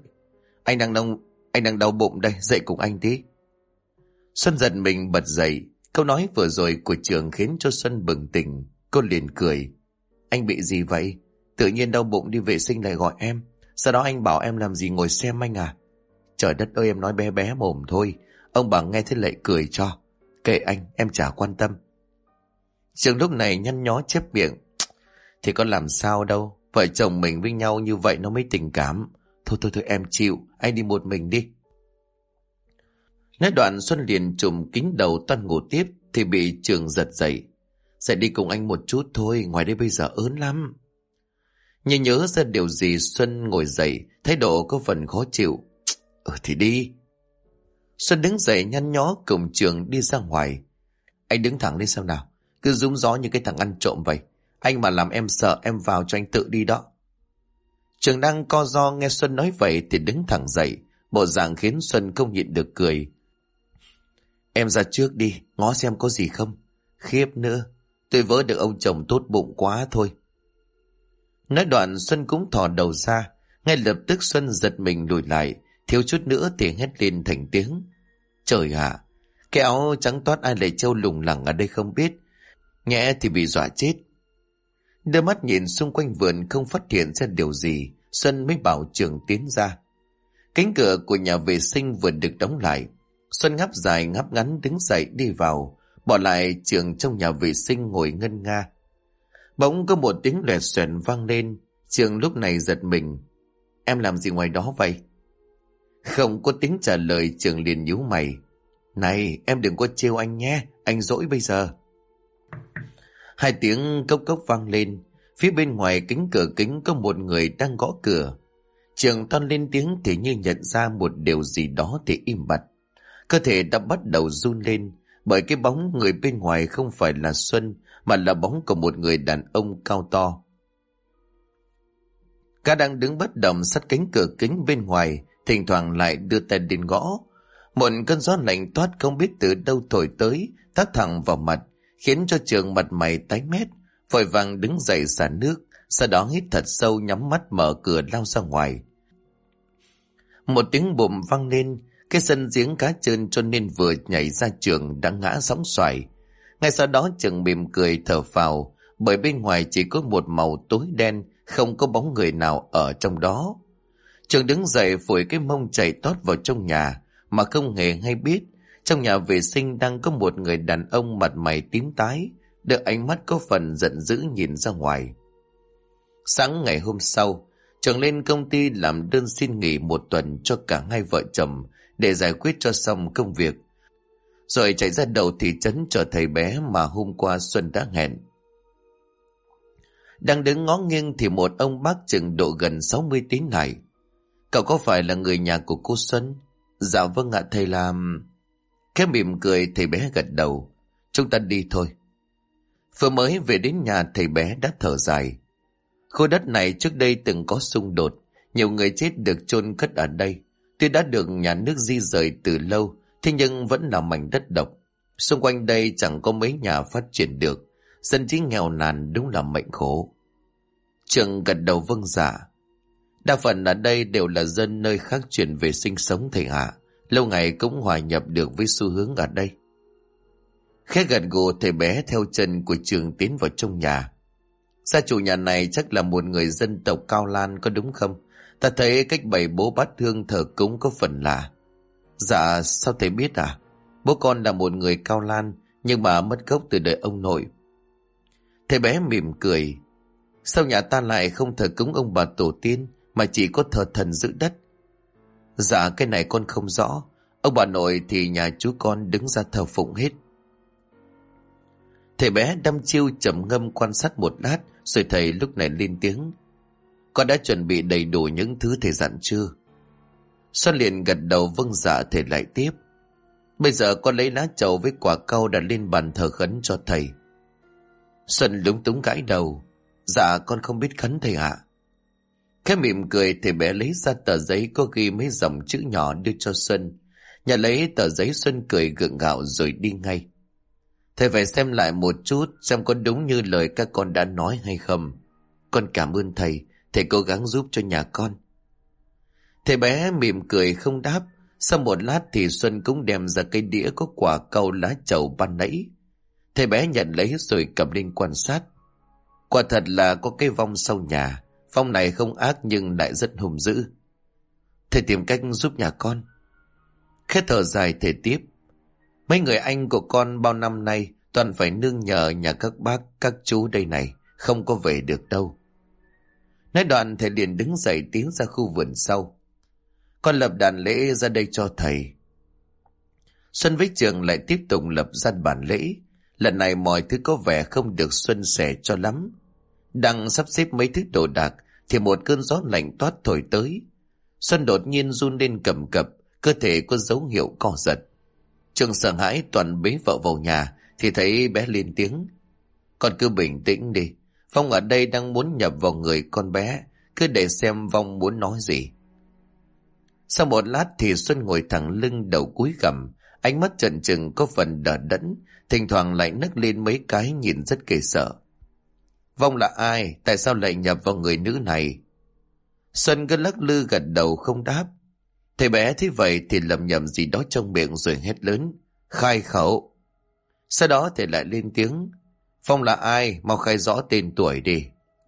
Anh đang đau bụng đây, dậy cùng anh tí. Xuân giật mình bật dậy. Câu nói vừa rồi của Trường khiến cho Xuân bừng tỉnh. Cô liền cười. Anh bị gì vậy? Tự nhiên đau bụng đi vệ sinh lại gọi em. Sau đó anh bảo em làm gì ngồi xem anh à? Trời đất ơi, em nói bé bé mồm thôi. Ông bà nghe thế lại cười cho. Kệ anh, em chả quan tâm. Trường lúc này nhăn nhó chép miệng. Thì có làm sao đâu. Vợ chồng mình với nhau như vậy nó mới tình cảm. Thôi em chịu. Anh đi một mình đi. Nói đoạn Xuân liền trùm kín đầu toan ngủ tiếp thì bị Trường giật dậy. Dậy đi cùng anh một chút thôi, ngoài đây bây giờ ớn lắm. Nhưng nhớ ra điều gì Xuân ngồi dậy, thái độ có phần khó chịu. Thì đi. Xuân đứng dậy nhăn nhó cùng Trường đi ra ngoài. Anh đứng thẳng lên xem nào, cứ rúm gió như cái thằng ăn trộm vậy. Anh mà làm em sợ em vào cho anh tự đi đó. Trường đang co ro nghe Xuân nói vậy thì đứng thẳng dậy, bộ dạng khiến Xuân không nhịn được cười. Em ra trước đi, ngó xem có gì không. Khiếp nữa, tôi vỡ được ông chồng tốt bụng quá thôi. Nói đoạn Xuân cũng thò đầu ra. Ngay lập tức Xuân giật mình lùi lại, thiếu chút nữa thì hét lên thành tiếng. Trời ạ, cái áo trắng toát ai lại trâu lủng lẳng ở đây không biết. Nhẹ thì bị dọa chết. Đưa mắt nhìn xung quanh vườn không phát hiện ra điều gì, Xuân mới bảo Trường tiến ra. Cánh cửa của nhà vệ sinh vừa được đóng lại. Xuân ngáp dài ngáp ngắn đứng dậy đi vào, bỏ lại Trường trong nhà vệ sinh ngồi ngân nga. Bỗng có một tiếng loẹt xoẹt vang lên. Trường lúc này giật mình. Em làm gì ngoài đó vậy? Không có tiếng trả lời, Trường liền nhíu mày. Này, em đừng có trêu anh nhé, anh dỗi bây giờ. 2 tiếng cốc cốc vang lên. Phía bên ngoài cánh cửa kính có một người đang gõ cửa. Trường toan lên tiếng thì như nhận ra một điều gì đó thì im bặt. Cơ thể đã bắt đầu run lên, bởi cái bóng người bên ngoài không phải là Xuân, mà là bóng của một người đàn ông cao to. Gã đang đứng bất động sát cánh cửa kính bên ngoài, thỉnh thoảng lại đưa tay đến gõ. Một cơn gió lạnh toát không biết từ đâu thổi tới, tát thẳng vào mặt, khiến cho Trường mặt mày tái mét, vội vàng đứng dậy xả nước, sau đó hít thật sâu nhắm mắt mở cửa lao ra ngoài. Một tiếng bùm vang lên, cái sân giếng cá trơn cho nên vừa nhảy ra Trường đã ngã sóng xoài. Ngay sau đó Trường mỉm cười thở phào, bởi bên ngoài chỉ có một màu tối đen, không có bóng người nào ở trong đó. Trường đứng dậy phủi cái mông chạy tót vào trong nhà, mà không hề hay biết trong nhà vệ sinh đang có một người đàn ông mặt mày tím tái, đưa ánh mắt có phần giận dữ nhìn ra ngoài. Sáng ngày hôm sau, Trường lên công ty làm đơn xin nghỉ 1 tuần cho cả 2 vợ chồng để giải quyết cho xong công việc, rồi chạy ra đầu thị trấn chờ thầy bé mà hôm qua Xuân đã hẹn. Đang đứng ngó nghiêng thì một ông bác chừng độ gần 60 tiến lại. Cậu có phải là người nhà của cô Xuân? Dạ vâng ạ, thầy làm... Khẽ mỉm cười thầy bé gật đầu. Chúng ta đi thôi. Vừa mới về đến nhà thầy bé đã thở dài. Khu đất này trước đây từng có xung đột, nhiều người chết được chôn cất ở đây. Tuy đã được nhà nước di rời từ lâu, thế nhưng vẫn là mảnh đất độc. Xung quanh đây chẳng có mấy nhà phát triển được, dân trí nghèo nàn đúng là mệnh khổ. Trường gật đầu vâng dạ. Đa phần ở đây đều là dân nơi khác chuyển về sinh sống thầy ạ. Lâu ngày cũng hòa nhập được với xu hướng ở đây. Khẽ gật gù thầy bé theo chân của Trường tiến vào trong nhà. Gia chủ nhà này chắc là một người dân tộc Cao Lan có đúng không? Ta thấy cách bày bố bát hương thờ cúng có phần lạ. Dạ sao thầy biết à? Bố con là một người Cao Lan, nhưng mà mất gốc từ đời ông nội. Thầy bé mỉm cười. Sao nhà ta lại không thờ cúng ông bà tổ tiên, mà chỉ có thờ thần giữ đất? Dạ cái này con không rõ. Ông bà nội thì nhà chú con đứng ra thờ phụng hết. Thầy bé đăm chiêu trầm ngâm quan sát một lát, rồi thầy lúc này lên tiếng. Con đã chuẩn bị đầy đủ những thứ thầy dặn chưa? Xuân liền gật đầu vâng dạ. Thầy lại tiếp. Bây giờ con lấy lá trầu với quả cau đặt lên bàn thờ khấn cho thầy. Xuân lúng túng gãi đầu. Dạ con không biết khấn thầy ạ. Khẽ mỉm cười, thầy bé lấy ra tờ giấy có ghi mấy dòng chữ nhỏ đưa cho Xuân. Nhận lấy tờ giấy, Xuân cười gượng gạo rồi đi ngay. Thầy phải xem lại một chút xem có đúng như lời các con đã nói hay không. Con cảm ơn thầy, thầy cố gắng giúp cho nhà con. Thầy bé mỉm cười không đáp. Sau một lát thì Xuân cũng đem ra cái đĩa có quả cau lá trầu ban nãy. Thầy bé nhận lấy rồi cầm lên quan sát. Quả thật là có cái vong sau nhà. Vong này không ác nhưng lại rất hung dữ. Thầy tìm cách giúp nhà con. Khẽ thở dài thầy tiếp. Mấy người anh của con bao năm nay toàn phải nương nhờ nhà các bác các chú đây này, không có về được đâu. Nói đoạn thầy liền đứng dậy tiến ra khu vườn sau. Con lập đàn lễ ra đây cho thầy. Xuân với Trường lại tiếp tục lập ra bàn lễ. Lần này mọi thứ có vẻ không được suôn sẻ cho lắm. Đang sắp xếp mấy thứ đồ đạc thì một cơn gió lạnh toát thổi tới. Xuân đột nhiên run lên cầm cập, cơ thể có dấu hiệu co giật. Trường sợ hãi toàn bế vợ vào nhà thì thấy bé lên tiếng. Con cứ bình tĩnh đi. Phong ở đây đang muốn nhập vào người con bé. Cứ để xem Vong muốn nói gì. Sau một lát thì Xuân ngồi thẳng lưng đầu cúi gằm, ánh mắt chần chừng có phần đờ đẫn, thỉnh thoảng lại nấc lên mấy cái nhìn rất ghê sợ. Vong là ai? Tại sao lại nhập vào người nữ này? Xuân cứ lắc lư gật đầu không đáp. Thầy bé thấy vậy thì lẩm nhẩm gì đó trong miệng rồi hét lớn. Khai khẩu. Sau đó thầy lại lên tiếng. Phong là ai? Mau khai rõ tên tuổi đi.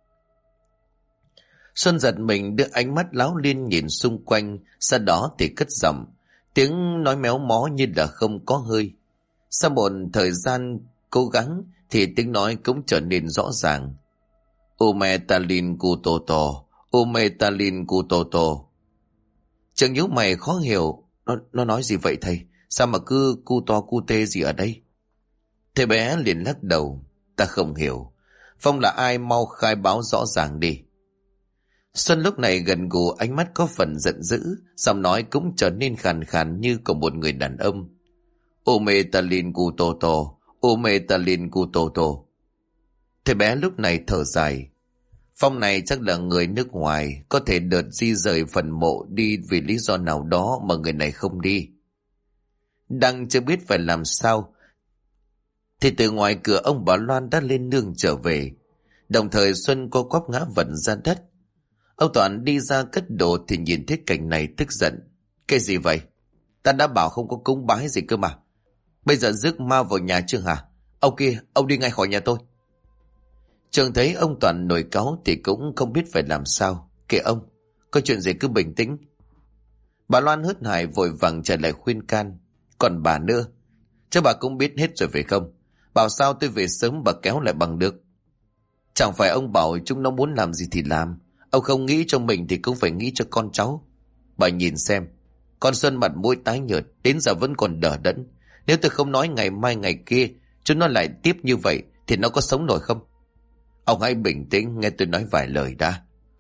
Xuân giật mình đưa ánh mắt láo liên nhìn xung quanh, sau đó thì cất giọng. Tiếng nói méo mó như là không có hơi. Sau một thời gian cố gắng thì tiếng nói cũng trở nên rõ ràng. Umetalin Kutoto, Umetalin Kutoto. Trường nhíu mày khó hiểu. Nó nói gì vậy thầy? Sao mà cứ cu to cu tê gì ở đây? Thầy bé liền lắc đầu. Ta không hiểu. Phong là ai, mau khai báo rõ ràng đi. Xuân lúc này gần gù, ánh mắt có phần giận dữ, giọng nói cũng trở nên khàn khàn như của một người đàn ông. Umetalin Kutoto, Umetalin Kutoto. Thầy bé lúc này thở dài. Phong này chắc là người nước ngoài, có thể đợt di rời phần mộ đi vì lý do nào đó mà người này không đi. Đang chưa biết phải làm sao thì từ ngoài cửa ông bà Loan đã lên nương trở về. Đồng thời Xuân co quắp ngã vật ra đất. Ông Toàn đi ra cất đồ thì nhìn thấy cảnh này tức giận. Cái gì vậy? Ta đã bảo không có cúng bái gì cơ mà. Bây giờ rước ma vào nhà chưa hả? Ông kia, ông đi ngay khỏi nhà tôi. Trường thấy ông Toàn nổi cáu thì cũng không biết phải làm sao. Kệ ông, có chuyện gì cứ bình tĩnh. Bà Loan hớt hải vội vàng trở lại khuyên can. Còn bà nữa, chắc bà cũng biết hết rồi phải không? Bảo sao tôi về sớm bà kéo lại bằng được. Chẳng phải ông bảo chúng nó muốn làm gì thì làm. Ông không nghĩ cho mình thì cũng phải nghĩ cho con cháu. Bà nhìn xem, con Xuân mặt mũi tái nhợt, đến giờ vẫn còn đờ đẫn. Nếu tôi không nói ngày mai ngày kia chúng nó lại tiếp như vậy thì nó có sống nổi không? Ông hãy bình tĩnh, nghe tôi nói vài lời đã.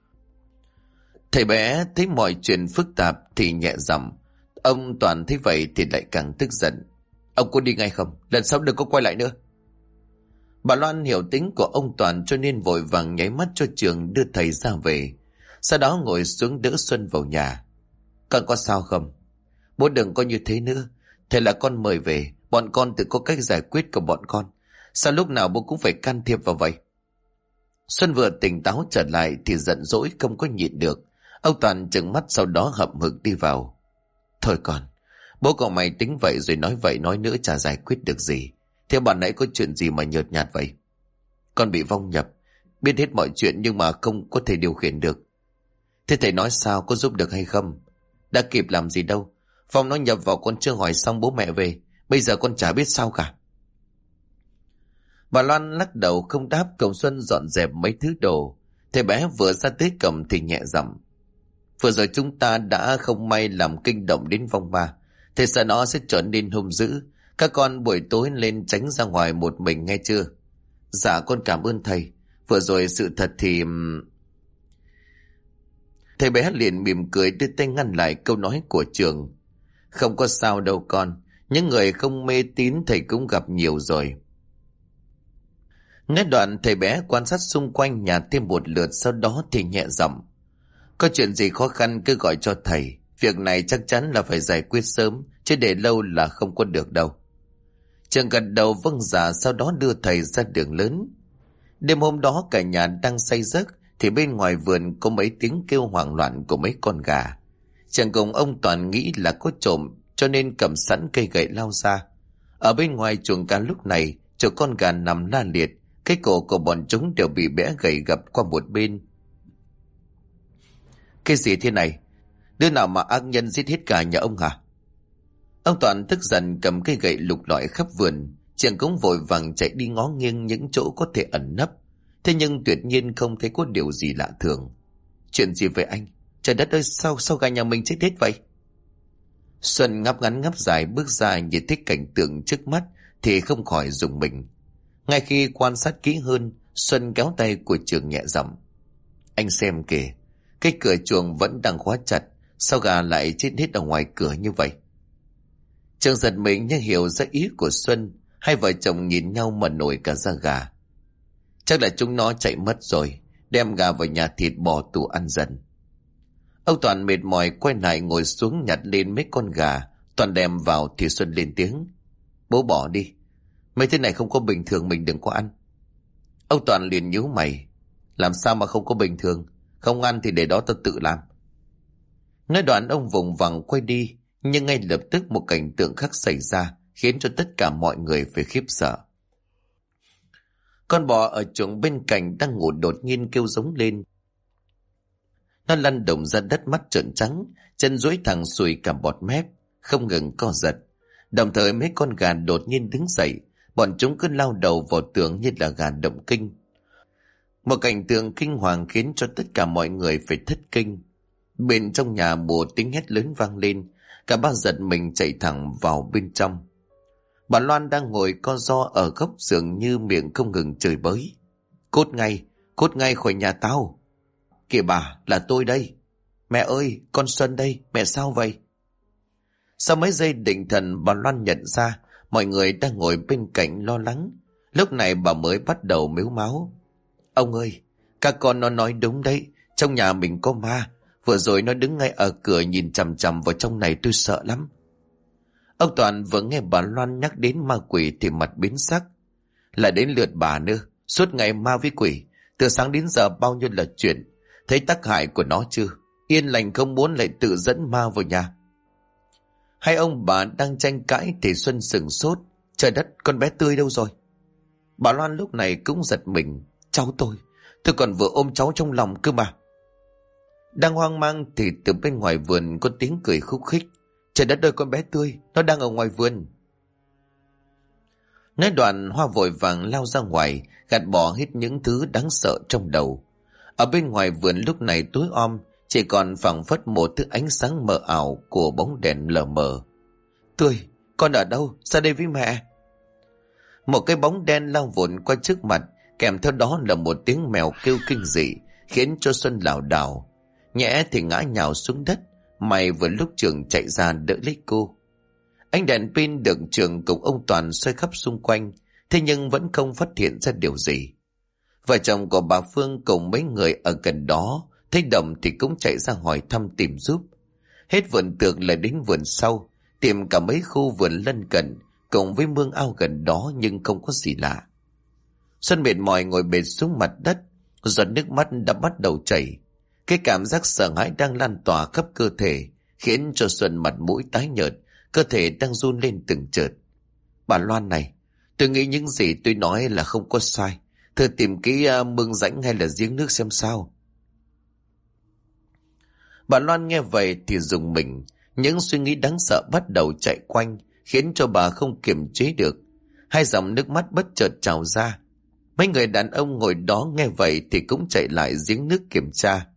Thầy bé thấy mọi chuyện phức tạp thì nhẹ giọng. Ông Toàn thấy vậy thì lại càng tức giận. Ông có đi ngay không? Lần sau đừng có quay lại nữa. Bà Loan hiểu tính của ông Toàn cho nên vội vàng nháy mắt cho Trường đưa thầy ra về. Sau đó ngồi xuống đỡ Xuân vào nhà. Con có sao không? Bố đừng có như thế nữa. Thầy là con mời về, bọn con tự có cách giải quyết của bọn con. Sao lúc nào bố cũng phải can thiệp vào vậy? Xuân vừa tỉnh táo trở lại thì giận dỗi không có nhịn được. Ông Toàn trừng mắt sau đó hậm hực đi vào. Thôi con, bố cậu mày tính vậy rồi nói vậy nói nữa chả giải quyết được gì. Thế bạn nãy có chuyện gì mà nhợt nhạt vậy? Con bị vong nhập, biết hết mọi chuyện nhưng mà không có thể điều khiển được. Thế thầy nói sao, có giúp được hay không? Đã kịp làm gì đâu. Vong nó nhập vào con chưa hỏi xong bố mẹ về. Bây giờ con chả biết sao cả. Bà Loan lắc đầu không đáp. Cậu Xuân dọn dẹp mấy thứ đồ. Thầy bé vừa ra tới cổng thì nhẹ giọng. Vừa rồi chúng ta đã không may làm kinh động đến vong ma. Thầy sợ nó sẽ trở nên hung dữ. Các con buổi tối lên tránh ra ngoài một mình nghe chưa? Dạ con cảm ơn thầy. Vừa rồi sự thật thì... Thầy bé liền mỉm cười đưa tay ngăn lại câu nói của Trường. Không có sao đâu con. Những người không mê tín thầy cũng gặp nhiều rồi. Nói đoạn thầy bé quan sát xung quanh nhà thêm một lượt, sau đó thì nhẹ giọng: có chuyện gì khó khăn cứ gọi cho thầy. Việc này chắc chắn là phải giải quyết sớm, chứ để lâu là không có được đâu. Trường gật đầu vâng dạ, sau đó đưa thầy ra đường lớn. Đêm hôm đó cả nhà đang say giấc thì bên ngoài vườn có mấy tiếng kêu hoảng loạn của mấy con gà. Trường cùng ông Toàn nghĩ là có trộm, cho nên cầm sẵn cây gậy lao ra. Ở bên ngoài chuồng cá lúc này, chỗ con gà nằm la liệt, cái cổ của bọn chúng đều bị bẽ gãy gập qua một bên. Cái gì thế này? Đứa nào mà ác nhân giết hết cả nhà ông hả? Ông Toàn tức giận cầm cây gậy lục lọi khắp vườn. Trường cũng vội vàng chạy đi ngó nghiêng những chỗ có thể ẩn nấp. Thế nhưng tuyệt nhiên không thấy có điều gì lạ thường. Chuyện gì vậy anh? Trời đất ơi, sao gà nhà mình chết hết vậy? Xuân ngáp ngắn ngáp dài bước ra, nhìn thấy cảnh tượng trước mắt thì không khỏi rùng mình. Ngay khi quan sát kỹ hơn, Xuân kéo tay của Trường nhẹ giọng: anh xem kìa, cái cửa chuồng vẫn đang khóa chặt, sao gà lại chết hết ở ngoài cửa như vậy? Trường giật mình nhưng hiểu ra ý của Xuân. Hai vợ chồng nhìn nhau mà nổi cả da gà. Chắc là chúng nó chạy mất rồi, đem gà vào nhà thịt bò tủ ăn dần. Ông Toàn mệt mỏi quay lại ngồi xuống nhặt lên mấy con gà. Toàn đem vào thì Xuân lên tiếng: bố bỏ đi, mấy thế này không có bình thường, mình đừng có ăn. Ông Toàn liền nhíu mày: làm sao mà không có bình thường? Không ăn thì để đó tao tự làm. Nói đoạn ông vùng vằng quay đi, nhưng ngay lập tức một cảnh tượng khác xảy ra khiến cho tất cả mọi người phải khiếp sợ. Con bò ở chuồng bên cạnh đang ngủ đột nhiên kêu giống lên. Nó lăn động ra đất, mắt trợn trắng, chân duỗi thẳng xuôi cả bọt mép, không ngừng co giật. Đồng thời mấy con gà đột nhiên đứng dậy, bọn chúng cứ lao đầu vào tường như là gà động kinh. Một cảnh tượng kinh hoàng khiến cho tất cả mọi người phải thất kinh. Bên trong nhà một tiếng hét lớn vang lên, cả ba giật mình chạy thẳng vào bên trong. Bà Loan đang ngồi co ro ở góc giường như miệng không ngừng chửi bới: cút ngay khỏi nhà tao. Kìa bà, là tôi đây. Mẹ ơi, con Xuân đây, mẹ sao vậy? Sau mấy giây định thần, bà Loan nhận ra mọi người đang ngồi bên cạnh lo lắng. Lúc này bà mới bắt đầu mếu máo: ông ơi, các con nó nói đúng đấy, trong nhà mình có ma. Vừa rồi nó đứng ngay ở cửa nhìn chằm chằm vào trong này, tôi sợ lắm. Ông Toàn vừa nghe bà Loan nhắc đến ma quỷ thì mặt biến sắc. Lại đến lượt bà nữa, suốt ngày ma với quỷ, từ sáng đến giờ bao nhiêu là chuyện. Thấy tác hại của nó chưa? Yên lành không muốn lại tự dẫn ma vào nhà. Hai ông bà đang tranh cãi thì Xuân sửng sốt: trời đất, con bé Tươi đâu rồi? Bà Loan lúc này cũng giật mình: cháu tôi còn vừa ôm cháu trong lòng cơ mà. Đang hoang mang thì từ bên ngoài vườn có tiếng cười khúc khích: trời đất ơi, con bé Tươi, nó đang ở ngoài vườn. Nói đoạn Hoa vội vàng lao ra ngoài, gạt bỏ hết những thứ đáng sợ trong đầu. Ở bên ngoài vườn lúc này tối om, chỉ còn phảng phất một thứ ánh sáng mờ ảo của bóng đèn lờ mờ. Tươi, con ở đâu? Ra đây với mẹ. Một cái bóng đen lao vụn qua trước mặt, kèm theo đó là một tiếng mèo kêu kinh dị, khiến cho Xuân lảo đảo. Nhẽ thì ngã nhào xuống đất. May vừa lúc Trường chạy ra đỡ lấy cô. Ánh đèn pin được Trường cùng ông Toàn xoay khắp xung quanh, thế nhưng vẫn không phát hiện ra điều gì. Vợ chồng của bà Phương cùng mấy người ở gần đó thấy động thì cũng chạy ra hỏi thăm tìm giúp. Hết vườn tược lại đến vườn sau, tìm cả mấy khu vườn lân cận cùng với mương ao gần đó, nhưng không có gì lạ. Xuân mệt mỏi ngồi bệt xuống mặt đất, giọt nước mắt đã bắt đầu chảy. Cái cảm giác sợ hãi đang lan tỏa khắp cơ thể, khiến cho Xuân mặt mũi tái nhợt, cơ thể đang run lên từng chợt. Bà Loan này, tôi nghĩ những gì tôi nói là không có sai. Thử tìm kỹ mương rãnh hay là giếng nước xem sao. Bà Loan nghe vậy thì rùng mình. Những suy nghĩ đáng sợ bắt đầu chạy quanh, khiến cho bà không kiềm chế được. Hai dòng nước mắt bất chợt trào ra. Mấy người đàn ông ngồi đó nghe vậy thì cũng chạy lại giếng nước kiểm tra.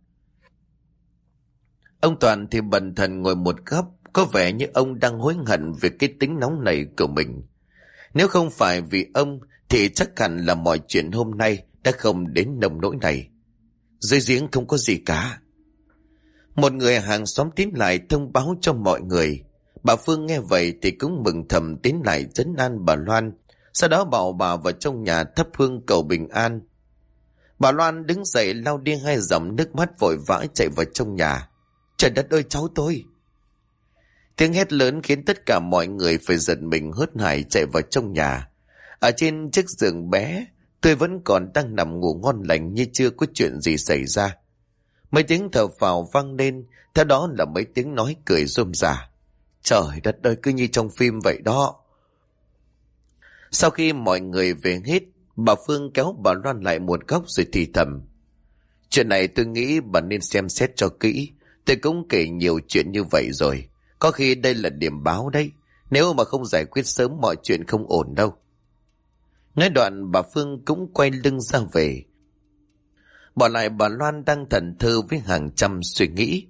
Ông Toàn thì bần thần ngồi một góc, có vẻ như ông đang hối hận về cái tính nóng này của mình. Nếu không phải vì ông thì chắc hẳn là mọi chuyện hôm nay đã không đến nông nỗi này. Dưới giếng không có gì cả. Một người hàng xóm tiến lại thông báo cho mọi người. Bà Phương nghe vậy thì cũng mừng thầm tiến lại trấn an bà Loan, sau đó bảo bà vào trong nhà thắp hương cầu bình an. Bà Loan đứng dậy lau đi hai dòng nước mắt vội vã chạy vào trong nhà. Trời đất ơi, cháu tôi! Tiếng hét lớn khiến tất cả mọi người phải giật mình hớt hải chạy vào trong nhà. Ở trên chiếc giường bé, tôi vẫn còn đang nằm ngủ ngon lành như chưa có chuyện gì xảy ra. Mấy tiếng thở phào vang lên, theo đó là mấy tiếng nói cười rôm rả. Trời đất ơi, cứ như trong phim vậy đó. Sau khi mọi người về hết, bà Phương kéo bà Loan lại một góc rồi thì thầm. Chuyện này tôi nghĩ bà nên xem xét cho kỹ. Tôi cũng kể nhiều chuyện như vậy rồi. Có khi đây là điểm báo đấy. Nếu mà không giải quyết sớm mọi chuyện không ổn đâu. Nói đoạn bà Phương cũng quay lưng ra về. Bỏ lại bà Loan đang thẫn thờ với hàng trăm suy nghĩ.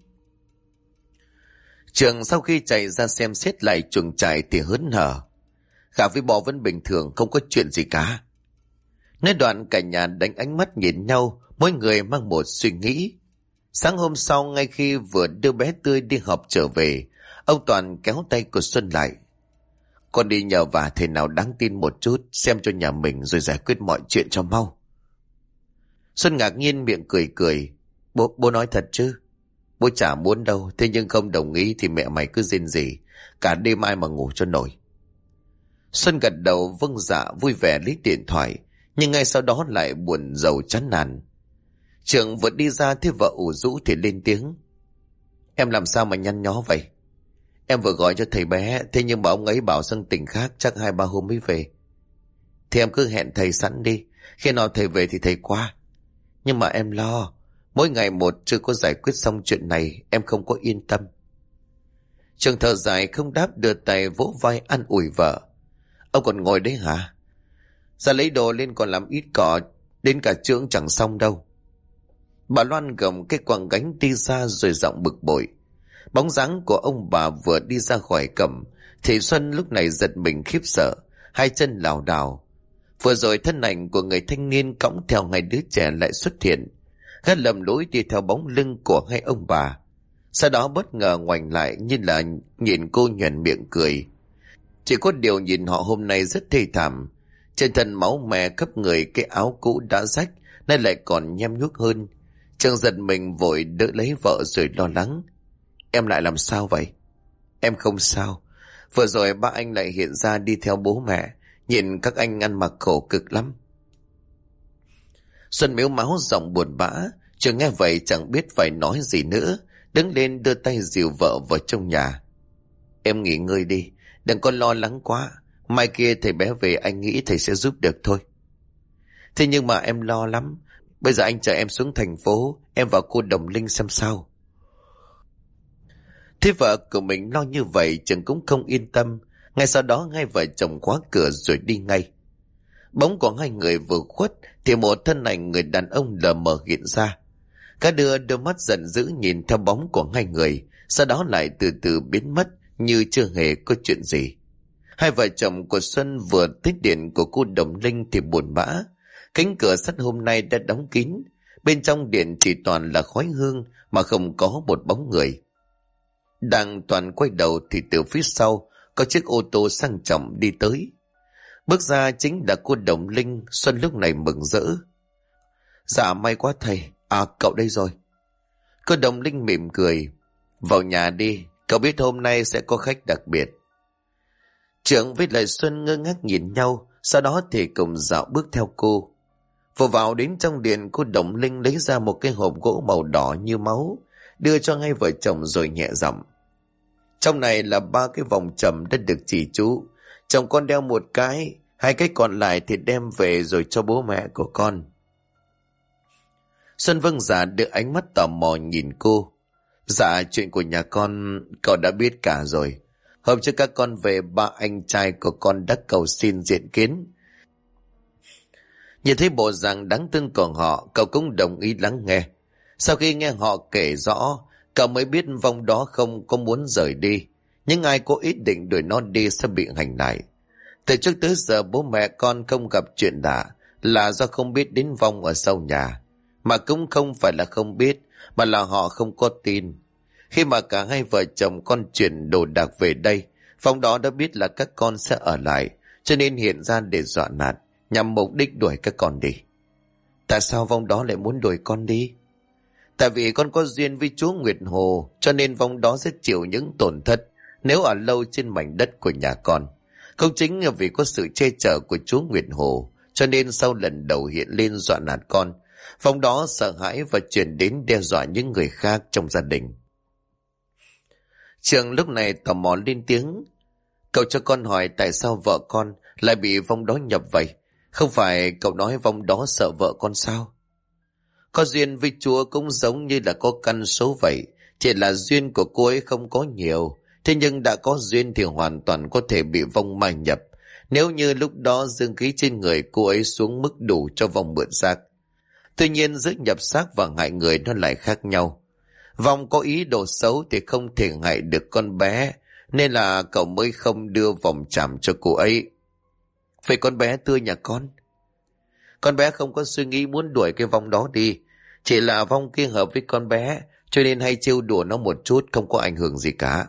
Trường sau khi chạy ra xem xét lại chuồng trại thì hớn hở. Gà với bò vẫn bình thường, không có chuyện gì cả. Nói đoạn cả nhà đánh ánh mắt nhìn nhau, mỗi người mang một suy nghĩ. Sáng hôm sau, ngay khi vừa đưa bé Tươi đi học trở về, ông Toàn kéo tay của Xuân lại. Con đi nhờ vả thế nào đáng tin một chút, xem cho nhà mình rồi giải quyết mọi chuyện cho mau. Xuân ngạc nhiên miệng cười cười. Bố nói thật chứ? Bố chả muốn đâu, thế nhưng không đồng ý thì mẹ mày cứ rên rỉ, cả đêm ai mà ngủ cho nổi. Xuân gật đầu vâng dạ vui vẻ lấy điện thoại, nhưng ngay sau đó lại buồn rầu chán nản. Trường vừa đi ra thấy vợ ủ rũ thì lên tiếng. Em làm sao mà nhăn nhó vậy? Em vừa gọi cho thầy bé, thế nhưng mà ông ấy bảo sang tỉnh khác, chắc 2-3 hôm mới về. Thì em cứ hẹn thầy sẵn đi, khi nào thầy về thì thầy qua. Nhưng mà em lo, mỗi ngày một chưa có giải quyết xong chuyện này, em không có yên tâm. Trường thở dài không đáp, đưa tay vỗ vai an ủi vợ. Ông còn ngồi đấy hả? Ra lấy đồ lên còn làm ít cỏ, đến cả chưởng chẳng xong đâu. Bà Loan gầm cái quàng gánh đi ra rồi giọng bực bội. Bóng dáng của ông bà vừa đi ra khỏi cổng thì Xuân lúc này giật mình khiếp sợ, hai chân lảo đảo. Vừa rồi thân ảnh của người thanh niên cõng theo hai đứa trẻ lại xuất hiện. Gã lầm lũi đi theo bóng lưng của hai ông bà. Sau đó bất ngờ ngoảnh lại như là nhìn cô nhoẻn miệng cười. Chỉ có điều nhìn họ hôm nay rất thê thảm. Trên thân máu me khắp người, cái áo cũ đã rách nay lại còn nhem nhuốc hơn. Trường giật mình vội đỡ lấy vợ rồi lo lắng. Em lại làm sao vậy? Em không sao. Vừa rồi ba anh lại hiện ra đi theo bố mẹ. Nhìn các anh ăn mặc khổ cực lắm. Xuân mếu máu giọng buồn bã. Trường nghe vậy chẳng biết phải nói gì nữa, đứng lên đưa tay dìu vợ vào trong nhà. Em nghỉ ngơi đi, đừng có lo lắng quá. Mai kia thầy bé về anh nghĩ thầy sẽ giúp được thôi. Thế nhưng mà em lo lắm. Bây giờ anh chở em xuống thành phố, em vào cô Đồng Linh xem sao. Thế vợ của mình lo như vậy Trường cũng không yên tâm. Ngay sau đó hai vợ chồng khóa cửa rồi đi ngay. Bóng của hai người vừa khuất thì một thân ảnh người đàn ông lờ mờ hiện ra. Cả đôi mắt giận dữ nhìn theo bóng của hai người, sau đó lại từ từ biến mất như chưa hề có chuyện gì. Hai vợ chồng của Xuân vừa tới điện của cô Đồng Linh thì buồn bã. Cánh cửa sắt hôm nay đã đóng kín. Bên trong điện chỉ toàn là khói hương mà không có một bóng người. Đang toàn quay đầu thì từ phía sau có chiếc ô tô sang trọng đi tới. Bước ra chính là cô Đồng Linh. Xuân lúc này mừng rỡ. Dạ may quá thầy. À cậu đây rồi. Cô Đồng Linh mỉm cười. Vào nhà đi, cậu biết hôm nay sẽ có khách đặc biệt. Trưởng với lại Xuân ngơ ngác nhìn nhau, sau đó thì cùng dạo bước theo cô. Vừa vào đến trong điện, cô Đồng Linh lấy ra một cái hộp gỗ màu đỏ như máu, đưa cho hai vợ chồng rồi nhẹ giọng. Trong này là 3 cái vòng trầm đã được chỉ chú. Chồng con đeo một cái, 2 cái còn lại thì đem về rồi cho bố mẹ của con. Xuân vâng dạ đưa ánh mắt tò mò nhìn cô. Dạ chuyện của nhà con cậu đã biết cả rồi. Hôm trước các con về, ba anh trai của con đã cầu xin diện kiến. Nhìn thấy bộ dạng đáng thương của họ, cậu cũng đồng ý lắng nghe. Sau khi nghe họ kể rõ, cậu mới biết vong đó không có muốn rời đi. Nhưng ai có ý định đuổi nó đi sẽ bị hành lại. Từ trước tới giờ bố mẹ con không gặp chuyện lạ là do không biết đến vong ở sau nhà. Mà cũng không phải là không biết, mà là họ không có tin. Khi mà cả hai vợ chồng con chuyển đồ đạc về đây, Phong đó đã biết là các con sẽ ở lại, cho nên hiện ra để dọa nạt, nhằm mục đích đuổi các con đi. Tại sao Phong đó lại muốn đuổi con đi? Tại vì con có duyên với chúa Nguyệt Hồ, cho nên Phong đó sẽ chịu những tổn thất nếu ở lâu trên mảnh đất của nhà con. Không chính là vì có sự che chở của chúa Nguyệt Hồ, cho nên sau lần đầu hiện lên dọa nạt con, Phong đó sợ hãi và chuyển đến đe dọa những người khác trong gia đình. Trường lúc này tò mò lên tiếng. Cậu cho con hỏi tại sao vợ con lại bị Phong đó nhập vậy? Không phải cậu nói Phong đó sợ vợ con sao? Có duyên với Chúa cũng giống như là có căn số vậy. Chỉ là duyên của cô ấy không có nhiều. Thế nhưng đã có duyên thì hoàn toàn có thể bị Phong mai nhập. Nếu như lúc đó dương khí trên người cô ấy xuống mức đủ cho Phong mượn xác. Tuy nhiên giữa nhập xác và hại người nó lại khác nhau. Phong có ý đồ xấu thì không thể hại được con bé, nên là cậu mới không đưa vòng chạm cho cô ấy. Vậy con bé tươi nhà con? Con bé không có suy nghĩ muốn đuổi cái Phong đó đi. Chỉ là Phong kia hợp với con bé, cho nên hay trêu đùa nó một chút, không có ảnh hưởng gì cả.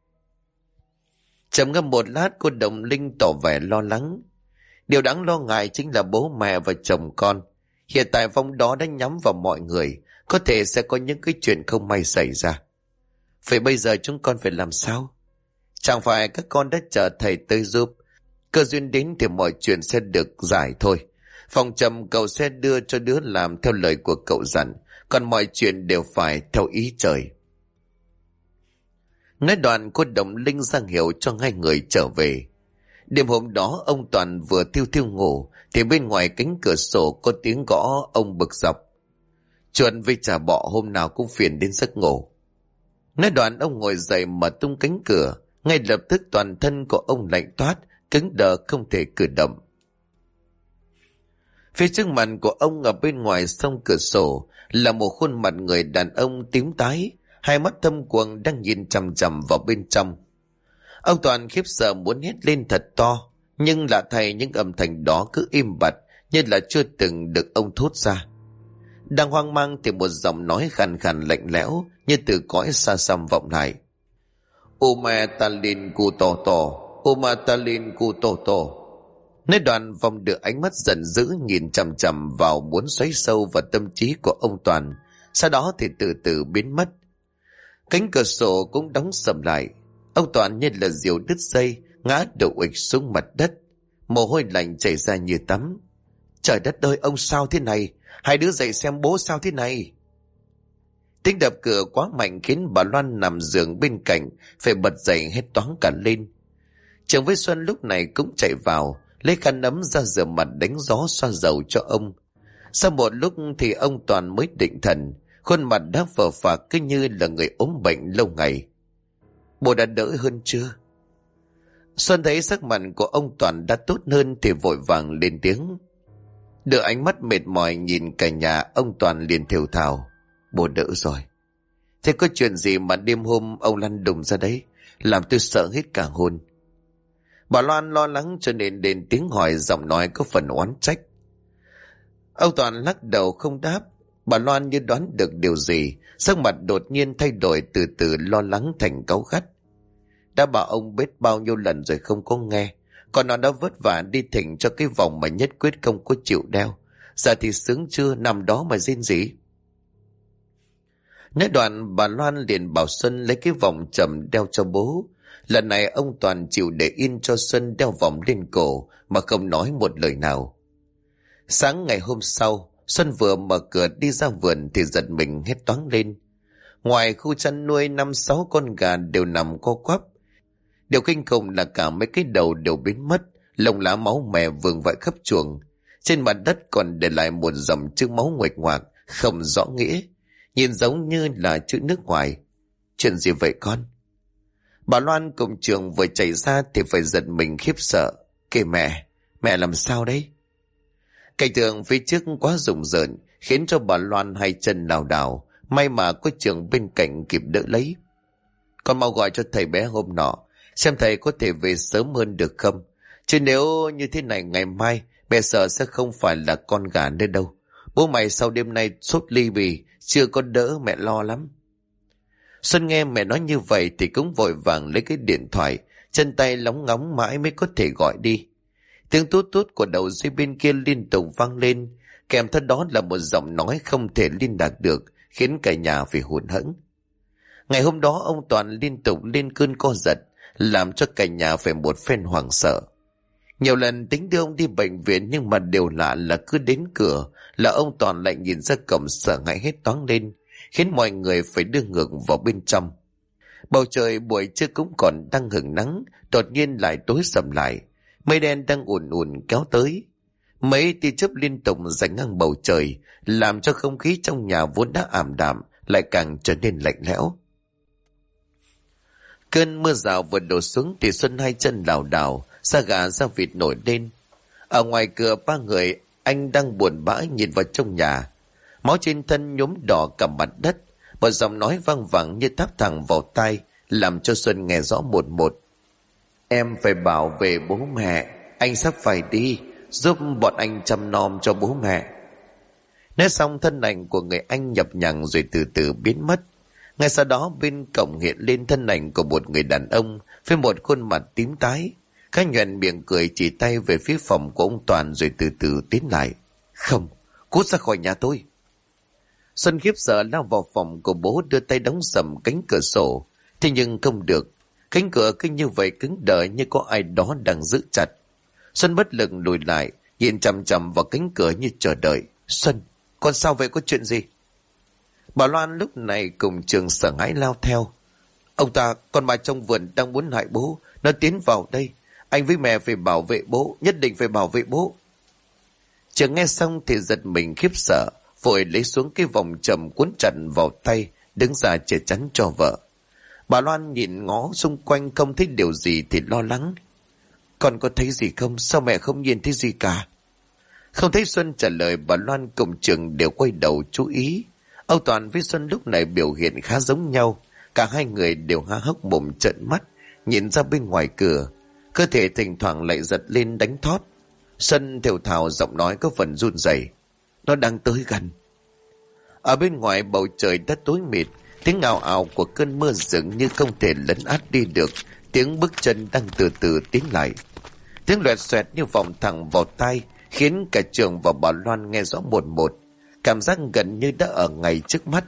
Trầm ngâm một lát, cô Đồng Linh tỏ vẻ lo lắng. Điều đáng lo ngại chính là bố mẹ và chồng con. Hiện tại Phong đó đã nhắm vào mọi người, có thể sẽ có những cái chuyện không may xảy ra. Vậy bây giờ chúng con phải làm sao? Chẳng phải các con đã chờ thầy tới giúp. Cơ duyên đến thì mọi chuyện sẽ được giải thôi. Phong Trầm cậu sẽ đưa cho đứa làm theo lời của cậu dặn, còn mọi chuyện đều phải theo ý trời. Nói đoạn cô Đồng Linh ra hiệu cho hai người trở về. Đêm hôm đó ông Toàn vừa thiêu thiêu ngủ thì bên ngoài cánh cửa sổ có tiếng gõ. Ông bực dọc. Chuột với chả bọ hôm nào cũng phiền đến giấc ngủ. Nói đoạn ông ngồi dậy mở tung cánh cửa. Ngay lập tức toàn thân của ông lạnh toát, cứng đờ không thể cử động. Phía trước mặt của ông ở bên ngoài sông cửa sổ là một khuôn mặt người đàn ông tím tái, hai mắt thâm quầng đang nhìn chằm chằm vào bên trong. Ông Toàn khiếp sợ muốn hét lên thật to, nhưng lạ thay những âm thanh đó cứ im bặt như là chưa từng được ông thốt ra. Đang hoang mang thì một giọng nói khàn khàn lạnh lẽo như từ cõi xa xăm vọng lại. Uma talin cu to to, Uma talin cu to to. Nói đoạn Phong đưa ánh mắt giận dữ nhìn chằm chằm vào muốn xoáy sâu vào tâm trí của ông Toàn, sau đó thì từ từ biến mất. Cánh cửa sổ cũng đóng sầm lại. Ông Toàn như là diều đứt dây, ngã đầu ụịch xuống mặt đất, mồ hôi lạnh chảy ra như tắm. Trời đất ơi, ông sao thế này? Hai đứa dậy xem bố sao thế này? Tiếng đập cửa quá mạnh khiến bà Loan nằm giường bên cạnh phải bật dậy hét toáng cả lên. Trường với Xuân lúc này cũng chạy vào, lấy khăn ấm ra rửa mặt đánh gió xoa dầu cho ông. Sau một lúc thì ông Toàn mới định thần, khuôn mặt đã phờ phạc cứ như là người ốm bệnh lâu ngày. Bố đã đỡ hơn chưa? Xuân thấy sắc mặt của ông Toàn đã tốt hơn thì vội vàng lên tiếng. Đưa ánh mắt mệt mỏi nhìn cả nhà, ông Toàn liền thều thào. Bố đỡ rồi. Thế có chuyện gì mà đêm hôm ông lăn đùng ra đấy, làm tôi sợ hết cả hồn. Bà Loan lo lắng cho nên đến tiếng hỏi, giọng nói có phần oán trách. Ông Toàn lắc đầu không đáp. Bà Loan như đoán được điều gì, sắc mặt đột nhiên thay đổi, từ từ lo lắng thành cáu gắt. Đã bảo ông biết bao nhiêu lần rồi không có nghe, còn nó đã vất vả đi thỉnh cho cái vòng mà nhất quyết không có chịu đeo. Giờ thì sướng chưa, nằm đó mà rên rỉ. Nói đoạn bà Loan liền bảo Xuân lấy cái vòng trầm đeo cho bố. Lần này ông Toàn chịu để yên cho Xuân đeo vòng lên cổ mà không nói một lời nào. Sáng ngày hôm sau, Xuân vừa mở cửa đi ra vườn thì giật mình hét toáng lên. Ngoài khu chăn nuôi 5-6 con gà đều nằm co quắp. Điều kinh khủng là cả mấy cái đầu đều biến mất, lông lá máu mè vương vãi khắp chuồng. Trên mặt đất còn để lại một dòng chữ máu nguệch ngoạc không rõ nghĩa, nhìn giống như là chữ nước ngoài. Chuyện gì vậy con? Bà Loan cùng Trường vừa chạy ra thì phải giật mình khiếp sợ. Kìa mẹ làm sao đấy? Cảnh tượng phía trước quá rùng rợn khiến cho bà Loan hai chân lảo đảo, may mà có Trường bên cạnh kịp đỡ lấy. Con mau gọi cho thầy bé hôm nọ, xem thầy có thể về sớm hơn được không? Chứ nếu như thế này ngày mai, mẹ sợ sẽ không phải là con gà nữa đâu. Bố mày sau đêm nay sốt ly bì, chưa có đỡ, mẹ lo lắm. Xuân nghe mẹ nói như vậy thì cũng vội vàng lấy cái điện thoại, chân tay lóng ngóng mãi mới có thể gọi đi. Tiếng tút tút của đầu dây bên kia liên tục vang lên, kèm theo đó là một giọng nói không thể liên lạc được, khiến cả nhà phải hụt hẫng. Ngày hôm đó ông Toàn liên tục lên cơn co giật, làm cho cả nhà phải một phen hoảng sợ. Nhiều lần tính đưa ông đi bệnh viện, nhưng mà điều lạ là cứ đến cửa là ông Toàn lại nhìn ra cổng sợ hãi hết toáng lên, khiến mọi người phải đưa ngược vào bên trong. Bầu trời buổi trưa cũng còn đang hửng nắng, đột nhiên lại tối sầm lại, mây đen đang ùn ùn kéo tới. Mấy tia chớp liên tục rạch ngang bầu trời, làm cho không khí trong nhà vốn đã ảm đạm lại càng trở nên lạnh lẽo. Cơn mưa rào vừa đổ xuống thì Xuân hai chân lảo đảo, da gà da vịt nổi lên. Ở ngoài cửa ba người anh đang buồn bã nhìn vào trong nhà. Máu trên thân nhuốm đỏ cả mặt đất, một giọng nói vang vẳng như tháp thẳng vào tai, làm cho Xuân nghe rõ một một. Em phải bảo vệ bố mẹ, anh sắp phải đi, giúp bọn anh chăm nom cho bố mẹ. Nói xong thân ảnh của người anh nhập nhằng rồi từ từ biến mất. Ngay sau đó bên cổng hiện lên thân ảnh của một người đàn ông với một khuôn mặt tím tái, khá nhuận miệng cười chỉ tay về phía phòng của ông Toàn rồi từ từ tiến lại. Không, cút ra khỏi nhà tôi. Xuân khiếp sợ lao vào phòng của bố, đưa tay đóng sầm cánh cửa sổ. Thế nhưng không được, cánh cửa cứ như vậy cứng đờ như có ai đó đang giữ chặt. Xuân bất lực lùi lại, nhìn chằm chằm vào cánh cửa như chờ đợi. Xuân, con sao vậy, có chuyện gì? Bà Loan lúc này cùng Trường sợ hãi lao theo. Ông ta, con bà trong vườn đang muốn hại bố, nó tiến vào đây. Anh với mẹ phải bảo vệ bố, nhất định phải bảo vệ bố. Trường nghe xong thì giật mình khiếp sợ, vội lấy xuống cái vòng trầm cuốn chặt vào tay, đứng ra che chắn cho vợ. Bà Loan nhìn ngó xung quanh không thấy điều gì thì lo lắng. Con có thấy gì không? Sao mẹ không nhìn thấy gì cả? Không thấy Xuân trả lời, bà Loan cùng Trường đều quay đầu chú ý. Ông Toàn với Xuân lúc này biểu hiện khá giống nhau. Cả hai người đều há hốc mồm trợn mắt, nhìn ra bên ngoài cửa. Cơ thể thỉnh thoảng lại giật lên đánh thót. Xuân thều thào giọng nói có phần run rẩy. Nó đang tới gần. Ở bên ngoài bầu trời đã tối mịt, tiếng ào ào của cơn mưa dường như không thể lấn át đi được tiếng bước chân đang từ từ tiến lại. Tiếng loẹt xoẹt như vòng thẳng vào tai, khiến cả Trường và bà Loan nghe rõ một một. Cảm giác gần như đã ở ngay trước mắt.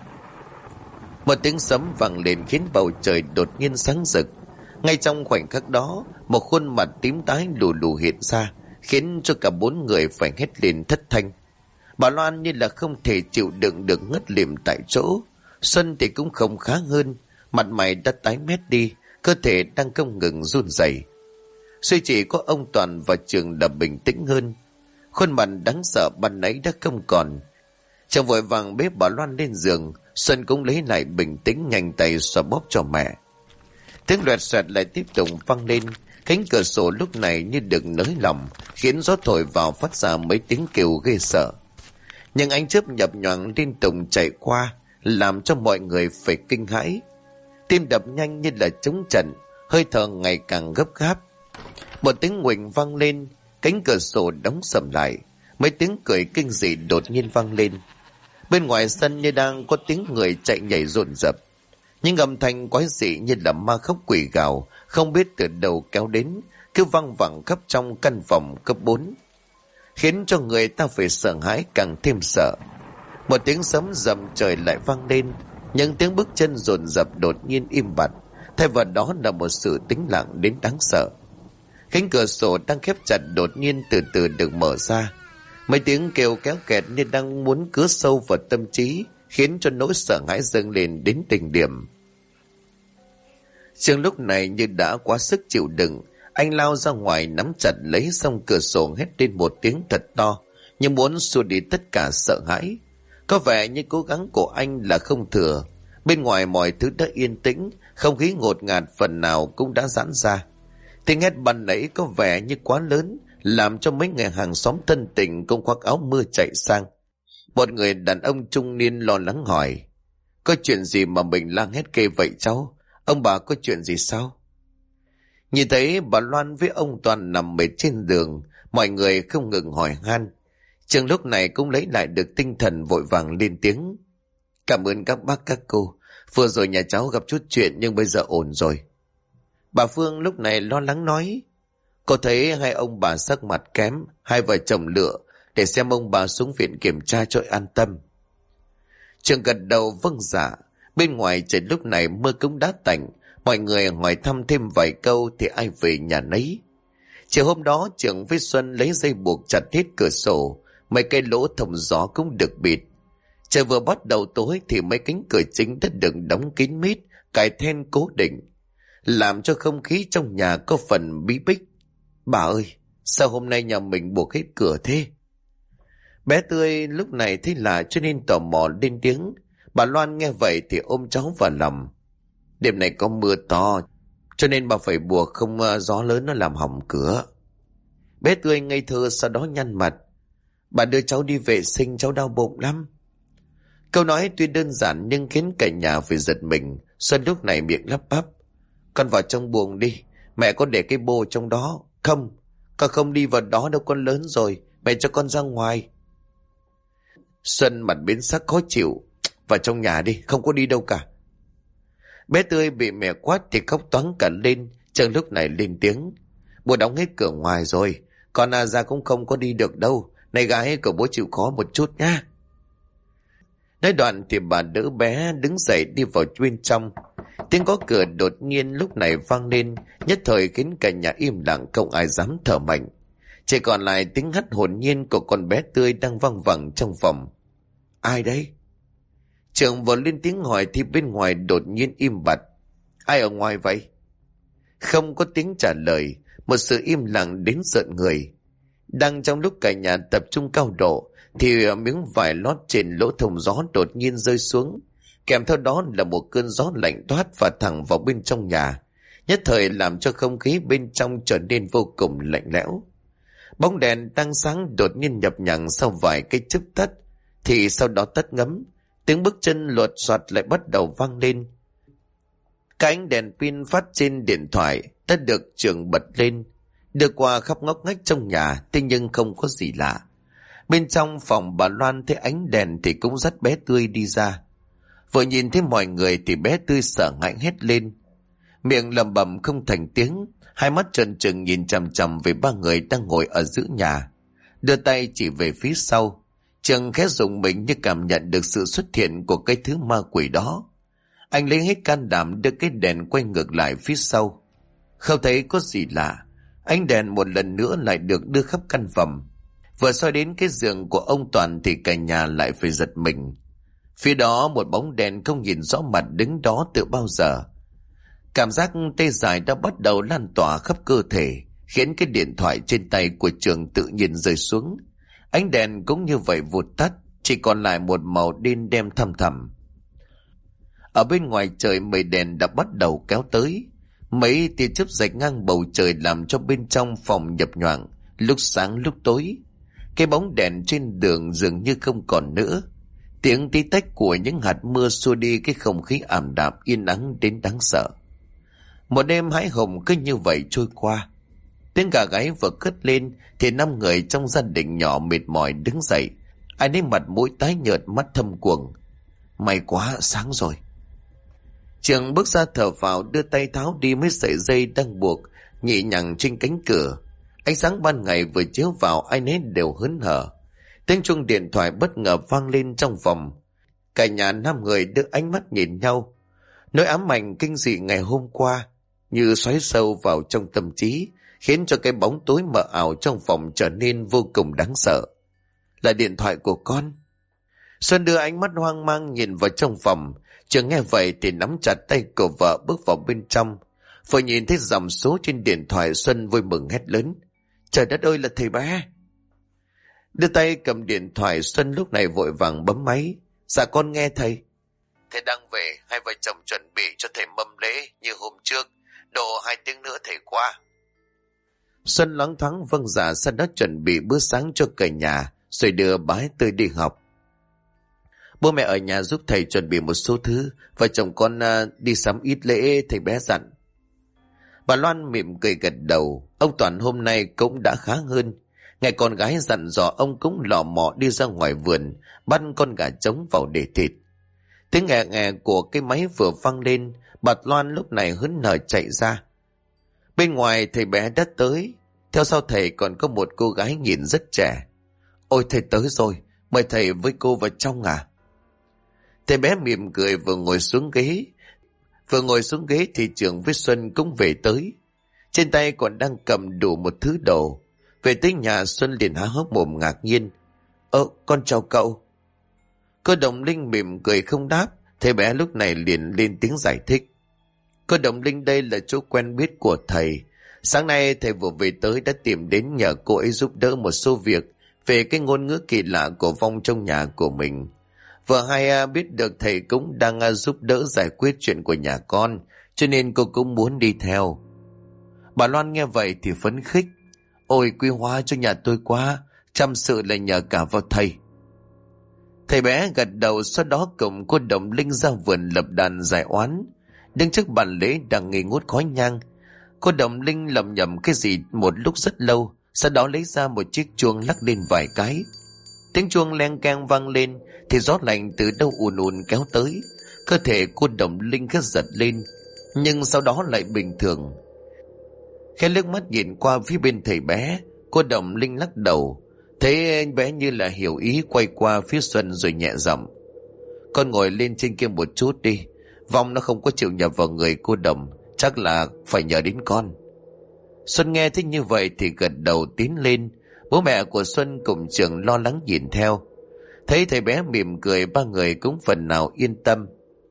Một tiếng sấm vang lên khiến bầu trời đột nhiên sáng rực. Ngay trong khoảnh khắc đó, một khuôn mặt tím tái lù lù hiện ra, khiến cho cả bốn người phải hét lên thất thanh. Bà Loan như là không thể chịu đựng được ngất lịm tại chỗ. Xuân thì cũng không khá hơn, mặt mày đã tái mét đi, cơ thể đang không ngừng run rẩy. Duy chỉ có ông Toàn và Trường đã bình tĩnh hơn. Khuôn mặt đáng sợ ban nãy đã không còn. Chàng vội vàng bế bà Loan lên giường, Xuân cũng lấy lại bình tĩnh, nhanh tay xoa bóp cho mẹ. Tiếng loẹt xoẹt lại tiếp tục vang lên. Cánh cửa sổ lúc này như được nới lỏng, khiến gió thổi vào phát ra mấy tiếng kêu ghê sợ. Nhưng ánh chớp nhập nhoạng liên tục chạy qua, làm cho mọi người phải kinh hãi. Tim đập nhanh như là trống trận, hơi thở ngày càng gấp gáp. Một tiếng nguỳnh vang lên, cánh cửa sổ đóng sầm lại, mấy tiếng cười kinh dị đột nhiên vang lên. Bên ngoài sân như đang có tiếng người chạy nhảy rộn rập, những âm thanh quái dị như là ma khóc quỷ gào, không biết từ đâu kéo đến, cứ văng vẳng khắp trong căn phòng cấp 4, khiến cho người ta phải sợ hãi càng thêm sợ. Một tiếng sấm rầm trời lại vang lên, những tiếng bước chân dồn dập đột nhiên im bặt, thay vào đó là một sự tĩnh lặng đến đáng sợ. Cánh cửa sổ đang khép chặt đột nhiên từ từ được mở ra, mấy tiếng kêu kéo kẹt như đang muốn cứa sâu vào tâm trí, khiến cho nỗi sợ hãi dâng lên đến đỉnh điểm. Trường lúc này như đã quá sức chịu đựng, anh lao ra ngoài nắm chặt lấy song cửa sổ, hét lên một tiếng thật to, như muốn xua đi tất cả sợ hãi. Có vẻ như cố gắng của anh là không thừa. Bên ngoài mọi thứ đã yên tĩnh, không khí ngột ngạt phần nào cũng đã giãn ra. Tiếng hét ban nãy có vẻ như quá lớn, làm cho mấy người hàng xóm thân tình cũng khoác áo mưa chạy sang. Một người đàn ông trung niên lo lắng hỏi: có chuyện gì mà mình la hét kê vậy cháu? Ông bà có chuyện gì sao? Nhìn thấy bà Loan với ông Toàn nằm mệt trên giường, mọi người không ngừng hỏi han. Trường lúc này cũng lấy lại được tinh thần, vội vàng lên tiếng: cảm ơn các bác các cô, Vừa rồi nhà cháu gặp chút chuyện nhưng bây giờ ổn rồi. Bà Phương lúc này lo lắng nói. Cô thấy hai ông bà sắc mặt kém, hai vợ chồng lựa để xem ông bà xuống viện kiểm tra cho an tâm. Trường gật đầu vâng dạ. Bên ngoài trời lúc này mưa cũng đã tạnh. Mọi người hỏi thăm thêm vài câu thì ai về nhà nấy. Chiều hôm đó Trường với Xuân lấy dây buộc chặt hết cửa sổ. Mấy cây lỗ thông gió cũng được bịt. Trời vừa bắt đầu tối thì mấy cánh cửa chính đã được đóng kín mít, cài then cố định, làm cho không khí trong nhà có phần bí bích. Bà ơi, sao hôm nay nhà mình buộc hết cửa thế? Bé Tươi lúc này thấy lạ cho nên tò mò lên tiếng. Bà Loan nghe vậy thì ôm cháu vào lòng. Đêm này có mưa to, cho nên bà phải buộc không gió lớn nó làm hỏng cửa. Bé Tươi ngây thơ sau đó nhăn mặt. Bà đưa cháu đi vệ sinh, cháu đau bụng lắm. Câu nói tuy đơn giản nhưng khiến cả nhà phải giật mình. Xuân lúc này miệng lắp bắp. Con vào trong buồng đi, mẹ có để cái bô trong đó. Không, con không đi vào đó đâu, con lớn rồi, mẹ cho con ra ngoài. Xuân mặt biến sắc khó chịu. Vào trong nhà đi, không có đi đâu cả. Bé Tươi bị mẹ quát thì khóc toáng cả lên. Trường lúc này lên tiếng. Bố đóng hết cửa ngoài rồi, con ra cũng không có đi được đâu. Này gái, cậu bố chịu khó một chút nhá. Nói đoạn thì bà đỡ bé đứng dậy đi vào bên trong. Tiếng gõ cửa đột nhiên lúc này vang lên, nhất thời khiến cả nhà im lặng, không ai dám thở mạnh. Chỉ còn lại tiếng hắt hồn nhiên của con bé Tươi đang văng vẳng trong phòng. Ai đấy? Trường vừa lên tiếng hỏi thì bên ngoài đột nhiên im bặt. Ai ở ngoài vậy? Không có tiếng trả lời, một sự im lặng đến rợn người. Đang trong lúc cả nhà tập trung cao độ thì miếng vải lót trên lỗ thông gió đột nhiên rơi xuống, kèm theo đó là một cơn gió lạnh toát và thẳng vào bên trong nhà, nhất thời làm cho không khí bên trong trở nên vô cùng lạnh lẽo. Bóng đèn đang sáng đột nhiên nhập nhằng sau vài cái chớp tắt, thì sau đó tắt ngấm. Tiếng bước chân lột soạt lại bắt đầu vang lên. Cái ánh đèn pin phát trên điện thoại đã được Trường bật lên, đưa qua khắp ngóc ngách trong nhà, thế nhưng không có gì lạ. Bên trong phòng bà Loan thấy ánh đèn thì cũng dắt bé Tươi đi ra. Vừa nhìn thấy mọi người thì bé Tươi sợ hãi hét lên, miệng lẩm bẩm không thành tiếng, hai mắt trợn trừng nhìn chằm chằm về ba người đang ngồi ở giữa nhà, đưa tay chỉ về phía sau. Trường khẽ rùng mình như cảm nhận được sự xuất hiện của cái thứ ma quỷ đó. Anh lấy hết can đảm đưa cái đèn quay ngược lại phía sau. Không thấy có gì lạ, ánh đèn một lần nữa lại được đưa khắp căn phòng. Vừa soi đến cái giường của ông Toàn thì cả nhà lại phải giật mình. Phía đó một bóng đèn không nhìn rõ mặt đứng đó từ bao giờ. Cảm giác tê dại đã bắt đầu lan tỏa khắp cơ thể, khiến cái điện thoại trên tay của Trường tự nhiên rơi xuống. Ánh đèn cũng như vậy vụt tắt, chỉ còn lại một màu đen đen thăm thẳm. Ở bên ngoài trời mây đèn đã bắt đầu kéo tới. Mấy tia chớp rạch ngang bầu trời làm cho bên trong phòng nhập nhoạng, lúc sáng lúc tối. Cái bóng đèn trên đường dường như không còn nữa. Tiếng tí tách của những hạt mưa xua đi cái không khí ảm đạm yên ắng đến đáng sợ. Một đêm hãi hùng cứ như vậy trôi qua. Tiếng gà gáy vừa cất lên thì 5 người trong gia đình nhỏ mệt mỏi đứng dậy. Ai nấy mặt mũi tái nhợt, mắt thâm quầng. May quá, sáng rồi. Trường bước ra thở vào, đưa tay tháo đi mấy sợi dây đang buộc nhẹ nhàng trên cánh cửa. Ánh sáng ban ngày vừa chiếu vào, ai nấy đều hớn hở. Tiếng chuông điện thoại bất ngờ vang lên trong phòng. Cả nhà 5 người đưa ánh mắt nhìn nhau. Nỗi ám ảnh kinh dị ngày hôm qua như xoáy sâu vào trong tâm trí, khiến cho cái bóng tối mờ ảo trong phòng trở nên vô cùng đáng sợ. Là điện thoại của con. Xuân đưa ánh mắt hoang mang nhìn vào trong phòng. Trường nghe vậy thì nắm chặt tay của vợ bước vào bên trong. Vừa nhìn thấy dòng số trên điện thoại, Xuân vui mừng hét lớn. Trời đất ơi, là thầy bé. Đưa tay cầm điện thoại, Xuân lúc này vội vàng bấm máy. Dạ con nghe thầy. Thầy đang về, hai vợ chồng chuẩn bị cho thầy mâm lễ như hôm trước. Độ 2 tiếng nữa thầy qua. Xuân loáng thoáng vâng dạ, sau đó chuẩn bị bữa sáng cho cả nhà, rồi đưa bái Tươi đi học. Bố mẹ ở nhà giúp thầy chuẩn bị một số thứ, vợ chồng con đi sắm ít lễ, thầy bé dặn. Bà Loan mỉm cười gật đầu. Ông Toàn hôm nay cũng đã khá hơn. Ngày con gái dặn dò ông cũng lò mò đi ra ngoài vườn bắt con gà trống vào để thịt. Tiếng nghè nghè của cái máy vừa vang lên, bà Loan lúc này hớn hở chạy ra. Bên ngoài thầy bé đã tới, theo sau thầy còn có một cô gái nhìn rất trẻ. Ôi thầy tới rồi, mời thầy với cô vào trong à? Thầy bé mỉm cười vừa ngồi xuống ghế. Vừa ngồi xuống ghế thì Trường với Xuân cũng về tới. Trên tay còn đang cầm đủ một thứ đồ. Về tới nhà Xuân liền há hốc mồm ngạc nhiên. Con chào cậu. Cô Đồng Linh mỉm cười không đáp. Thầy bé lúc này liền lên tiếng giải thích. Cô Đồng Linh đây là chỗ quen biết của thầy. Sáng nay thầy vừa về tới đã tìm đến nhờ cô ấy giúp đỡ một số việc về cái ngôn ngữ kỳ lạ của vong trong nhà của mình. Vừa hay biết được thầy cũng đang giúp đỡ giải quyết chuyện của nhà con, cho nên cô cũng muốn đi theo. Bà Loan nghe vậy thì phấn khích. Ôi quý hóa cho nhà tôi quá, chăm sự là nhờ cả vào thầy. Thầy bé gật đầu, sau đó cùng cô Đồng Linh ra vườn lập đàn giải oán. Đứng trước bàn lễ đang nghi ngút khói nhang, cô Đồng Linh lẩm nhẩm cái gì một lúc rất lâu, sau đó lấy ra một chiếc chuông lắc lên vài cái. Tiếng chuông leng keng vang lên thì gió lạnh từ đâu ùn ùn kéo tới. Cơ thể cô Đồng Linh khẽ giật lên, nhưng sau đó lại bình thường. Khẽ liếc mắt nhìn qua phía bên thầy bé, cô Đồng Linh lắc đầu, thấy anh bé như là hiểu ý, quay qua phía Xuân rồi nhẹ giọng. Con ngồi lên trên kia một chút đi, vong nó không có chịu nhập vào người cô Đồng, chắc là phải nhờ đến con. Xuân nghe thấy như vậy thì gật đầu tiến lên. Bố mẹ của Xuân cùng Trường lo lắng nhìn theo. Thấy thầy bé mỉm cười, ba người cũng phần nào yên tâm.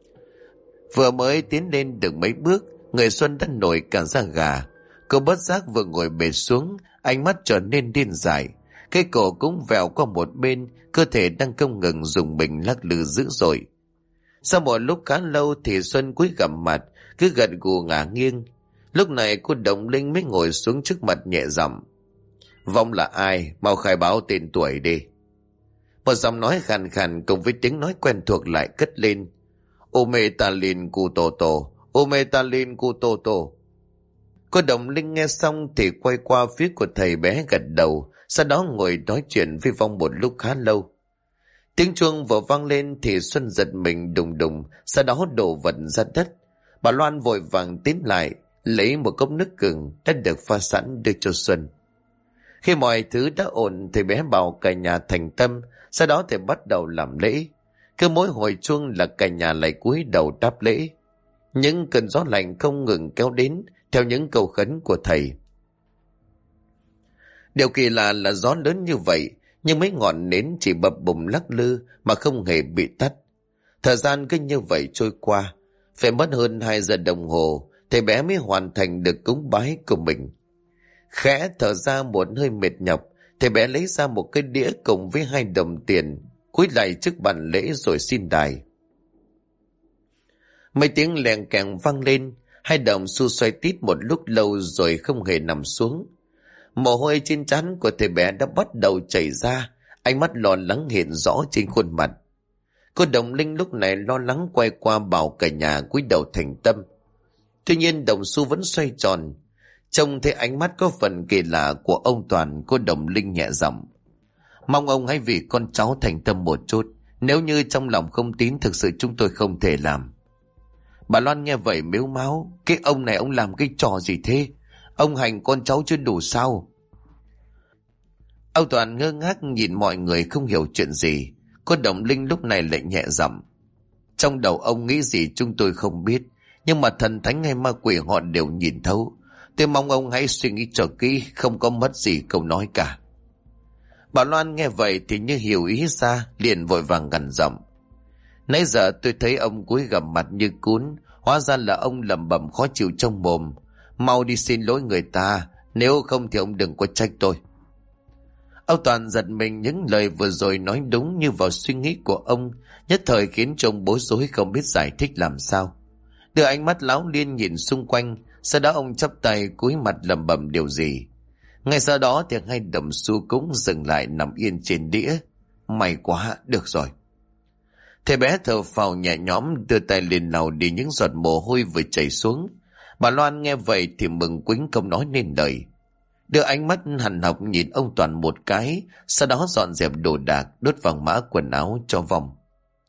Vừa mới tiến lên được mấy bước, người Xuân đã nổi cả da gà. Cô bất giác vừa ngồi bệt xuống, ánh mắt trở nên điên dại. Cái cổ cũng vèo qua một bên, cơ thể đang không ngừng dùng mình lắc lư dữ dội. Sau một lúc khá lâu thì Xuân cúi gằm mặt, cứ gật gù ngả nghiêng. Lúc này cô Đồng Linh mới ngồi xuống trước mặt nhẹ giọng. Vong là ai? Mau khai báo tên tuổi đi. Một giọng nói khàn khàn cùng với tiếng nói quen thuộc lại cất lên. Ometalin Kutoto, Ometalin Kutoto. Cô Đồng Linh nghe xong thì quay qua phía của thầy bé gật đầu, sau đó ngồi nói chuyện với Vong một lúc khá lâu. Tiếng chuông vừa vang lên thì Xuân giật mình đùng đùng, sau đó đổ vật ra đất. Bà Loan vội vàng tiến lại, lấy một cốc nước gừng đã được pha sẵn đưa cho Xuân. Khi mọi thứ đã ổn thì bé bảo cả nhà thành tâm, sau đó thì bắt đầu làm lễ. Cứ mỗi hồi chuông là cả nhà lại cúi đầu đáp lễ. Những cơn gió lạnh không ngừng kéo đến theo những câu khấn của thầy. Điều kỳ lạ là gió lớn như vậy, nhưng mấy ngọn nến chỉ bập bùng lắc lư mà không hề bị tắt. Thời gian cứ như vậy trôi qua, phải mất hơn 2 giờ đồng hồ, thầy bé mới hoàn thành được cúng bái của mình. Khẽ thở ra một hơi mệt nhọc, thầy bé lấy ra một cái đĩa cùng với 2 đồng tiền, cúi lại trước bàn lễ rồi xin đài. Mấy tiếng leng keng vang lên, 2 đồng xu xoay tít một lúc lâu rồi không hề nằm xuống. Mồ hôi trên trán của thầy bé đã bắt đầu chảy ra, ánh mắt lo lắng hiện rõ trên khuôn mặt. Cô Đồng Linh lúc này lo lắng quay qua bảo cả nhà cúi đầu thành tâm. Tuy nhiên đồng xu vẫn xoay tròn. Trông thấy ánh mắt có phần kỳ lạ của ông Toàn, cô Đồng Linh nhẹ giọng. Mong ông hãy vì con cháu thành tâm một chút. Nếu như trong lòng không tín, thực sự chúng tôi không thể làm. Bà Loan nghe vậy mếu máo. Cái ông này ông làm cái trò gì thế? Ông hành con cháu chưa đủ sao? Ông Toàn ngơ ngác nhìn mọi người không hiểu chuyện gì. Cô Đồng Linh lúc này lại nhẹ giọng. Trong đầu ông nghĩ gì chúng tôi không biết, nhưng mà thần thánh hay ma quỷ họ đều nhìn thấu. Tôi mong ông hãy suy nghĩ cho kỹ, không có mất gì câu nói cả. Bà Loan nghe vậy thì như hiểu ý ra, liền vội vàng gằn giọng. Nãy giờ tôi thấy ông cúi gằm mặt như cún, hóa ra là ông lẩm bẩm khó chịu trong mồm. Mau đi xin lỗi người ta, nếu không thì ông đừng có trách tôi. Ông Toàn giật mình, những lời vừa rồi nói đúng như vào suy nghĩ của ông, nhất thời khiến cho ông bối rối không biết giải thích làm sao. Đưa ánh mắt láo liên nhìn xung quanh, sau đó ông chắp tay cúi mặt lẩm bẩm điều gì. Ngay sau đó thì 2 đồng xu cũng dừng lại nằm yên trên đĩa. May quá, được rồi. Thầy bé thở phào nhẹ nhõm, đưa tay lên lau đi những giọt mồ hôi vừa chảy xuống. Bà Loan nghe vậy thì mừng quýnh không nói nên lời. Đưa ánh mắt hằn học nhìn ông Toàn một cái, sau đó dọn dẹp đồ đạc, đốt vàng mã quần áo cho Vong.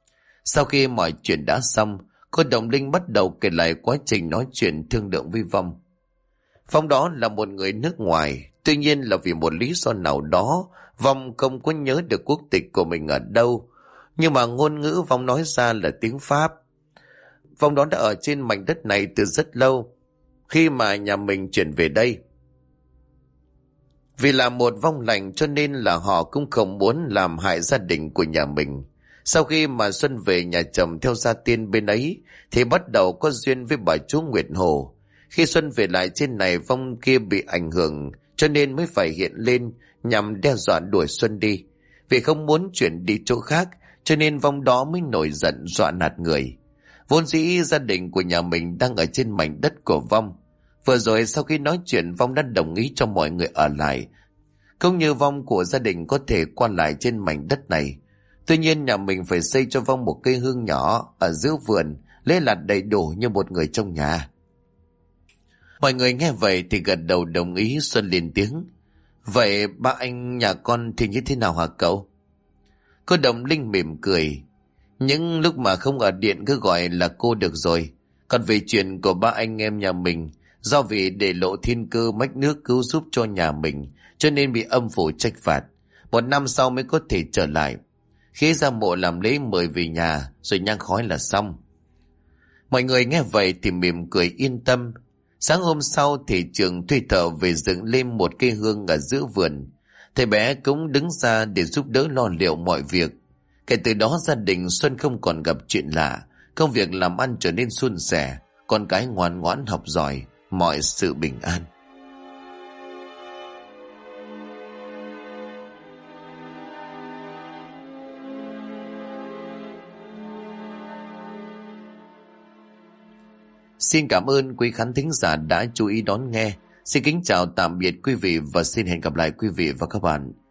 Sau khi mọi chuyện đã xong, cô Đồng Linh bắt đầu kể lại quá trình nói chuyện thương lượng với Vong. Vong đó là một người nước ngoài, tuy nhiên là vì một lý do nào đó, Vong không có nhớ được quốc tịch của mình ở đâu, nhưng mà ngôn ngữ Vong nói ra là tiếng Pháp. Vong đó đã ở trên mảnh đất này từ rất lâu, khi mà nhà mình chuyển về đây. Vì là một vong lành cho nên là họ cũng không muốn làm hại gia đình của nhà mình. Sau khi mà Xuân về nhà chồng theo gia tiên bên ấy thì bắt đầu có duyên với bà chú Nguyệt Hồ. Khi Xuân về lại trên này, vong kia bị ảnh hưởng cho nên mới phải hiện lên nhằm đe dọa đuổi Xuân đi. Vì không muốn chuyển đi chỗ khác cho nên vong đó mới nổi giận dọa nạt người. Vốn dĩ gia đình của nhà mình đang ở trên mảnh đất của Vong. Vừa rồi sau khi nói chuyện, Vong đã đồng ý cho mọi người ở lại, cũng như Vong của gia đình có thể qua lại trên mảnh đất này. Tuy nhiên nhà mình phải xây cho Vong một cây hương nhỏ ở giữa vườn, lấy lạt đầy đủ như một người trong nhà. Mọi người nghe vậy thì gật đầu đồng ý. Xuân lên tiếng: Vậy ba anh nhà con thì như thế nào hả cậu? Cô Đồng Linh mỉm cười: Những lúc mà không ở điện cứ gọi là cô được rồi. Còn về chuyện của ba anh em nhà mình, do vì để lộ thiên cơ mách nước cứu giúp cho nhà mình cho nên bị âm phủ trách phạt. 1 năm sau mới có thể trở lại. Khi ra mộ làm lễ mời về nhà rồi nhang khói là xong. Mọi người nghe vậy thì mỉm cười yên tâm. Sáng hôm sau thì trường thuê thợ về dựng lên một cây hương ở giữa vườn. Thầy bé cũng đứng ra để giúp đỡ lo liệu mọi việc. Kể từ đó gia đình Xuân không còn gặp chuyện lạ, công việc làm ăn trở nên suôn sẻ, con cái ngoan ngoãn học giỏi, mọi sự bình an. Xin cảm ơn quý khán thính giả đã chú ý đón nghe. Xin kính chào tạm biệt quý vị và xin hẹn gặp lại quý vị và các bạn